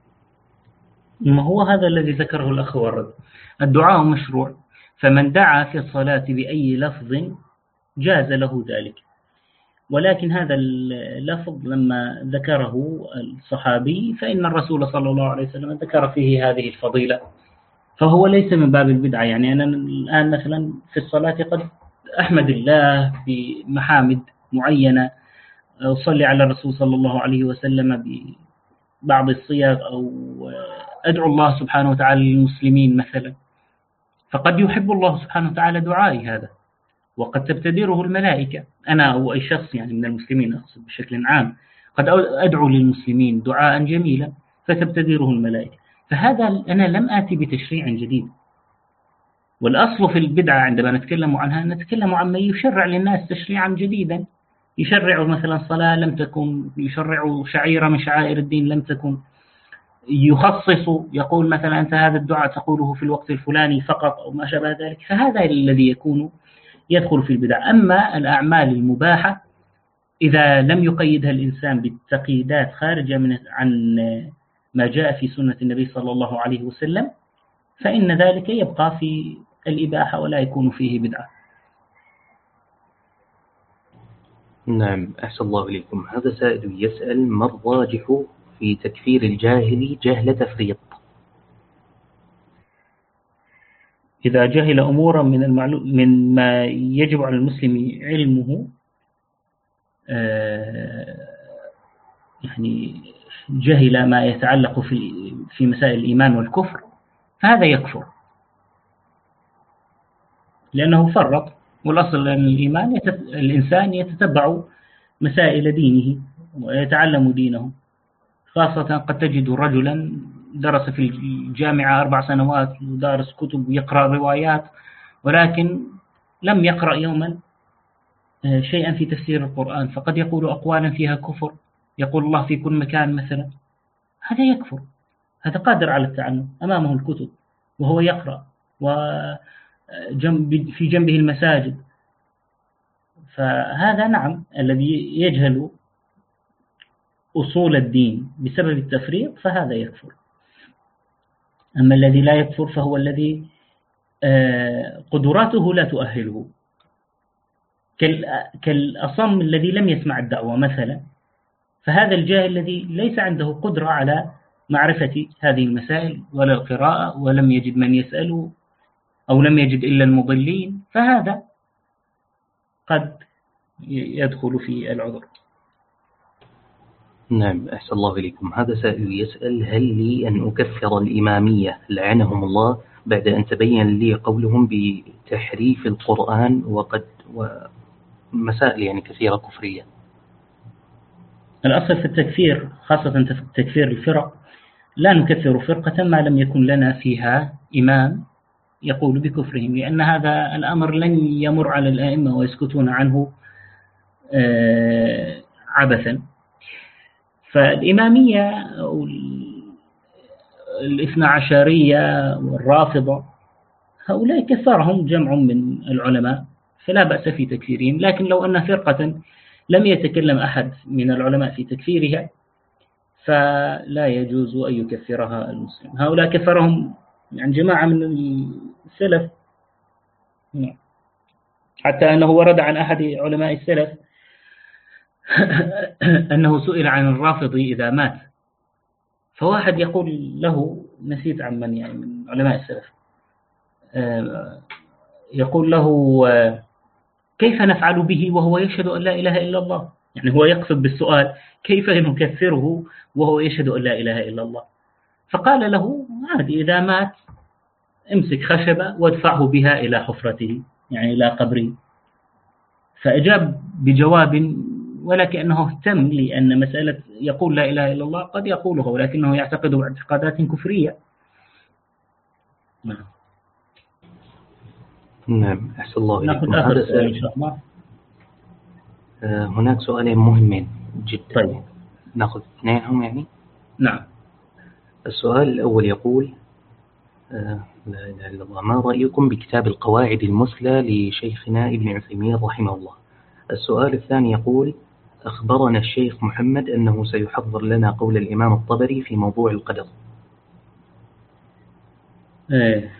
Speaker 3: ما هو هذا الذي ذكره الأخ ورد، الدعاء مشروع، فمن دعا في الصلاة بأي لفظ جاز له ذلك، ولكن هذا اللفظ لما ذكره الصحابي فإن الرسول صلى الله عليه وسلم ذكر فيه هذه الفضيلة، فهو ليس من باب البدعة. يعني أنا الآن مثلا في الصلاة قد أحمد الله بمحامد معينة، أصلي على الرسول صلى الله عليه وسلم ببعض الصيغ، أو أدعو الله سبحانه وتعالى للمسلمين مثلا، فقد يحب الله سبحانه وتعالى دعائي هذا، وقد تبتدره الملائكة، أنا أو أي شخص يعني من المسلمين أقصد بشكل عام، قد أدعو للمسلمين دعاء جميلا فتبتدره الملائكة، فهذا أنا لم آتي بتشريع جديد. والأصل في البدعة عندما نتكلم عنها نتكلم عن من يشرع للناس تشريعا جديدا، يشرع مثلا صلاة لم تكن، يشرع شعيرة من شعائر الدين لم تكن، يخصص يقول مثلا أنت هذا الدعاء تقوله في الوقت الفلاني فقط أو ما شابه ذلك، فهذا الذي يكون يدخل في البدع. أما الأعمال المباحة إذا لم يقيدها الإنسان بالتقييدات خارجة من عن ما جاء في سنة النبي صلى الله عليه وسلم فإن ذلك يبقى في الإباحة ولا يكون فيه بدعة.
Speaker 1: نعم، أحسن الله إليكم. هذا سائل يسأل: ما الراجح في تكفير الجاهل جهل تفريط؟
Speaker 3: إذا جهل أمورا من المعلوم من ما يجب على المسلم علمه، يعني جهل ما يتعلق في في مسائل الإيمان والكفر، فهذا يكفر لأنه فرط. والأصل أن الإيمان يتت... الإنسان يتتبع مسائل دينه ويتعلم دينه، خاصة قد تجد رجلا درس في الجامعة أربع سنوات ودارس كتب ويقرأ روايات، ولكن لم يقرأ يوما شيئا في تفسير القرآن، فقد يقول أقوالا فيها كفر، يقول الله في كل مكان مثلا، هذا يكفر. هذا قادر على التعلم، أمامه الكتب وهو يقرأ وجنب في جنبه المساجد، فهذا نعم الذي يجهل أصول الدين بسبب التفريط فهذا يكفر. أما الذي لا يكفر فهو الذي قدراته لا تؤهله، كالأصم الذي لم يسمع الدعوة مثلا، فهذا الجاهل الذي ليس عنده قدرة على معرفة هذه المسائل ولا القراءة ولم يجد من يسأله أو لم يجد إلا المضلين، فهذا قد يدخل في العذر.
Speaker 1: نعم، أحسن الله إليكم. هذا سائل يسأل: هل لي أن أكفر الإمامية لعنهم الله بعد أن تبين لي قولهم بتحريف القرآن وقد ومسائل يعني كثيرة كفرية؟
Speaker 3: الأصل في التكفير خاصة في تكفير الفرق لا نكفر فرقة ما لم يكن لنا فيها إمام يقول بكفرهم، لأن هذا الأمر لن يمر على الأئمة ويسكتون عنه عبثا. فالإمامية أو الاثنى عشرية والرافضة هؤلاء كثرهم جمع من العلماء فلا بأس في تكفيرهم، لكن لو أن فرقة لم يتكلم أحد من العلماء في تكفيرها فلا يجوز أن يكفرها المسلم. هؤلاء كفرهم يعني جماعة من السلف، حتى أنه ورد عن أحد علماء السلف أنه سئل عن الرافضي إذا مات، فواحد يقول له، نسيت عن من يعني من علماء السلف، يقول له كيف نفعل به وهو يشهد أن لا إله إلا الله؟ يعني هو يقصد بالسؤال كيف نكفره وهو يشهد أن لا إله إلا الله؟ فقال له عادي، إذا مات امسك خشبة وادفعه بها إلى حفرته، يعني إلى قبره. فأجاب بجواب ولكنه اهتم، لأن مسألة يقول لا إله إلا الله قد يقولها ولكنه يعتقد اعتقادات كفرية.
Speaker 1: نعم نعم أحسن الله إليكم.
Speaker 3: هذا سؤال إن شاء الله.
Speaker 1: هناك سؤالين مهمين جدا.
Speaker 3: طيب
Speaker 1: نأخذ اثنينهم يعني.
Speaker 3: نعم.
Speaker 1: السؤال الأول يقول لا إله إلا الله، ما رأيكم بكتاب القواعد المثلى لشيخنا ابن عثيمين رحمه الله؟ السؤال الثاني يقول أخبرنا الشيخ محمد أنه سيحضر لنا قول الإمام الطبري في موضوع القدر.
Speaker 3: إيه.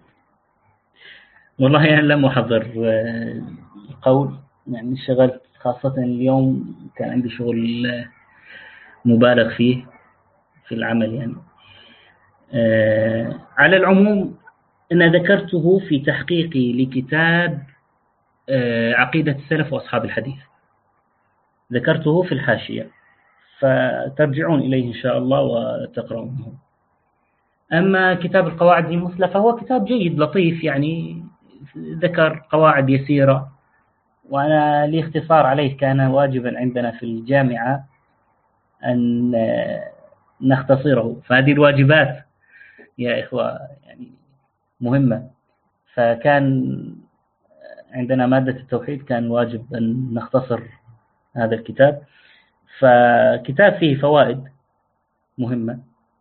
Speaker 3: والله يعني لم أحضر القول، يعني اشتغلت خاصة اليوم كان عندي شغل مبالغ فيه في العمل يعني. آه على العموم أنا ذكرته في تحقيقي لكتاب آه عقيدة السلف وأصحاب الحديث، ذكرته في الحاشية، فترجعون إليه إن شاء الله وتقرؤونه. أما كتاب القواعد المثلى فهو كتاب جيد لطيف، يعني ذكر قواعد يسيرة، وأنا لي اختصار عليه، كان واجبا عندنا في الجامعة أن نختصره، فهذه الواجبات يا إخوة يعني مهمة. فكان عندنا مادة التوحيد كان واجب أن نختصر هذا الكتاب، فكتاب فيه فوائد مهمة.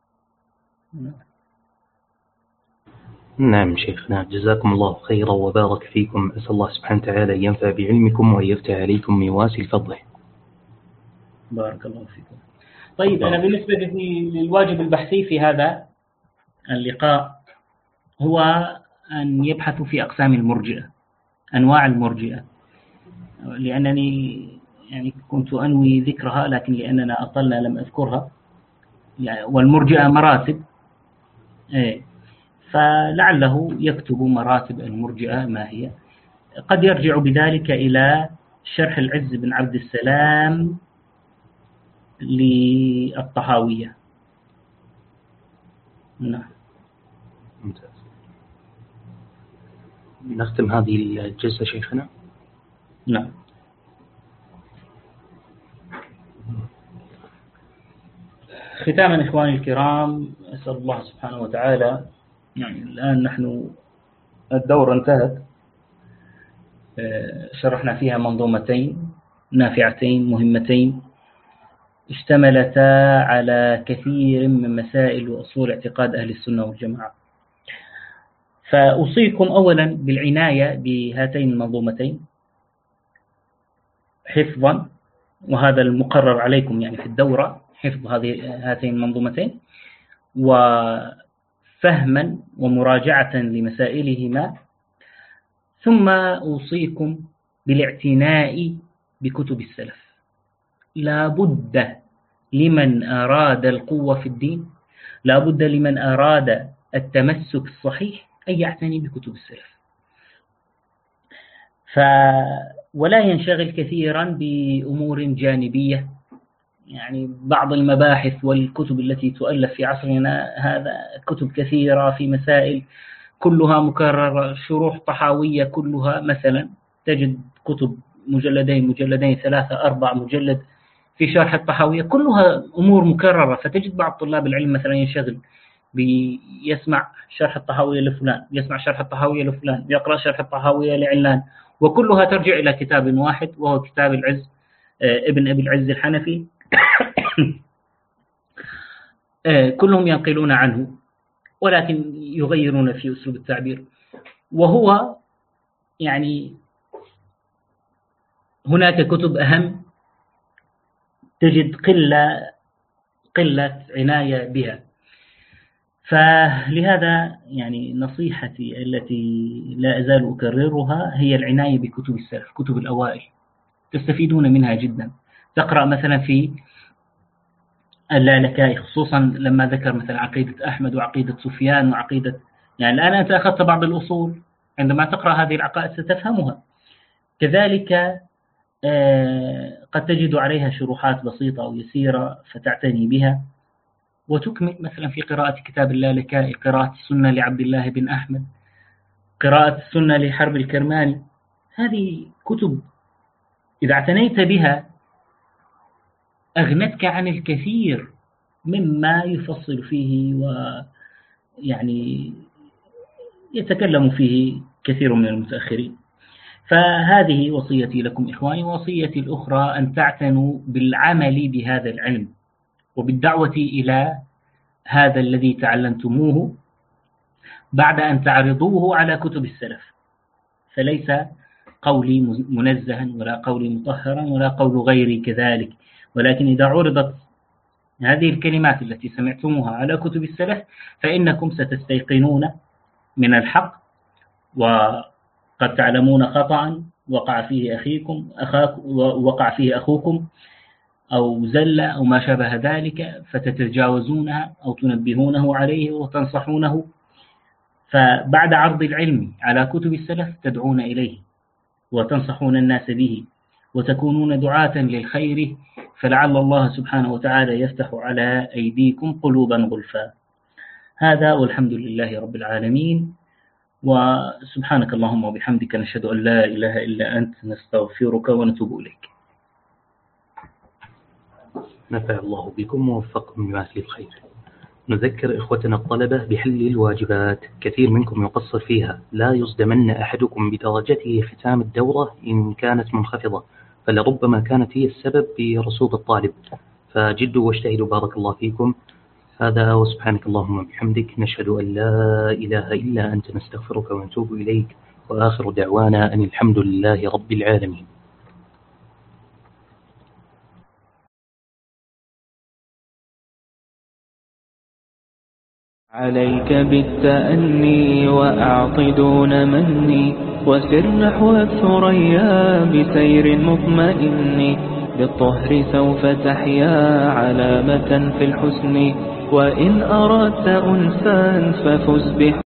Speaker 1: نعم شيخنا، جزاكم الله خيرا وبارك فيكم. أسأل الله سبحانه وتعالى أن ينفع بعلمكم ويفتح عليكم من واسع فضله.
Speaker 3: بارك الله فيكم. طيب أنا بالنسبة للواجب البحثي في هذا اللقاء هو أن يبحثوا في أقسام المرجئة، أنواع المرجئة، لأنني يعني كنت أنوي ذكرها لكن لأننا أطلنا لم أذكرها، يعني والمرجئة مراتب، إيه، فلعله يكتب مراتب المرجئة ما هي. قد يرجع بذلك إلى شرح العز بن عبد السلام للطحاوية. نعم.
Speaker 1: ممتاز. نختم هذه الجلسة شيخنا.
Speaker 3: نعم. ختاما إخواني الكرام، أسأل الله سبحانه وتعالى، يعني الآن نحن الدورة انتهت، شرحنا فيها منظومتين نافعتين مهمتين اشتملتا على كثير من مسائل وأصول اعتقاد أهل السنة والجماعة. فأوصيكم أولا بالعناية بهاتين المنظومتين حفظا، وهذا المقرر عليكم يعني في الدورة، حفظ هذه هاتين المنظومتين وفهما ومراجعة لمسائلهما. ثم أوصيكم بالاعتناء بكتب السلف. لا بد لمن أراد القوة في الدين، لا بد لمن أراد التمسك الصحيح أن يعتني بكتب السلف، ف ولا ينشغل كثيرا بأمور جانبية، يعني بعض المباحث والكتب التي تؤلف في عصرنا هذا كتب كثيرة في مسائل كلها مكررة، شروح طحاوية كلها مثلا، تجد كتب مجلدين مجلدين ثلاثة أربع مجلد في شرح الطحاوية كلها أمور مكررة، فتجد بعض طلاب العلم مثلا ينشغل بيسمع شرح الطحاوية لفلان، يسمع شرح الطحاوية لفلان، يقرأ شرح الطحاوية لعلان، وكلها ترجع إلى كتاب واحد وهو كتاب العز ابن أبي العز الحنفي كلهم ينقلون عنه ولكن يغيرون في أسلوب التعبير. وهو يعني هناك كتب أهم تجد قلة قلة عناية بها. فلهذا يعني نصيحتي التي لا أزال أكررها هي العناية بكتب السلف، كتب الأوائل، تستفيدون منها جدا. تقرأ مثلا في اللالكائي خصوصا لما ذكر مثلا عقيدة أحمد وعقيدة سفيان وعقيدة يعني الآن أنت أخذت بعض الأصول، عندما تقرأ هذه العقائد ستفهمها. كذلك قد تجد عليها شروحات بسيطة أو يسيرة فتعتني بها وتكمل، مثلا في قراءة كتاب اللالكائي، قراءة السنة لعبد الله بن أحمد، قراءة السنة لحرب الكرماني. هذه كتب إذا اعتنيت بها أغنتك عن الكثير مما يفصل فيه ويعني يتكلم فيه كثير من المتأخرين. فهذه وصيتي لكم إخواني. وصيتي الأخرى أن تعتنوا بالعمل بهذا العلم وبالدعوة إلى هذا الذي تعلمتموه بعد أن تعرضوه على كتب السلف، فليس قولي منزها ولا قولي مطهرا ولا قول غيري كذلك، ولكن إذا عرضت هذه الكلمات التي سمعتموها على كتب السلف فإنكم ستستيقنون من الحق، وقد تعلمون خطأ وقع فيه أخيكم أخاك وقع فيه أخوكم أو زل أو ما شابه ذلك، فتتجاوزونها أو تنبهونه عليه وتنصحونه. فبعد عرض العلم على كتب السلف تدعون إليه وتنصحون الناس به وتكونون دعاة للخير، فلعل الله سبحانه وتعالى يفتح على أيديكم قلوبا غلفا. هذا والحمد لله رب العالمين، وسبحانك اللهم وبحمدك نشهد أن لا إله إلا أنت نستغفرك ونتوب إليك.
Speaker 1: نفع الله بكم ووفقكم لما فيه الخير. نذكر إخوتنا الطلبة بحل الواجبات، كثير منكم يقصر فيها، لا يصدمن أحدكم بدرجته ختام الدورة إن كانت منخفضة، فلربما كانت هي السبب برسوب الطالب، فجدوا واجتهدوا بارك الله فيكم. هذا وسبحانك اللهم وبحمدك نشهد أن لا إله إلا أنت نستغفرك ونتوب إليك، وآخر دعوانا أن الحمد لله رب العالمين.
Speaker 2: عليك بالتأني وأعط دون مني، وسر نحو الثريا بسير مطمئن، بالطهر سوف تحيا علامة في الحسن، وإن أردت أنسا ففز به.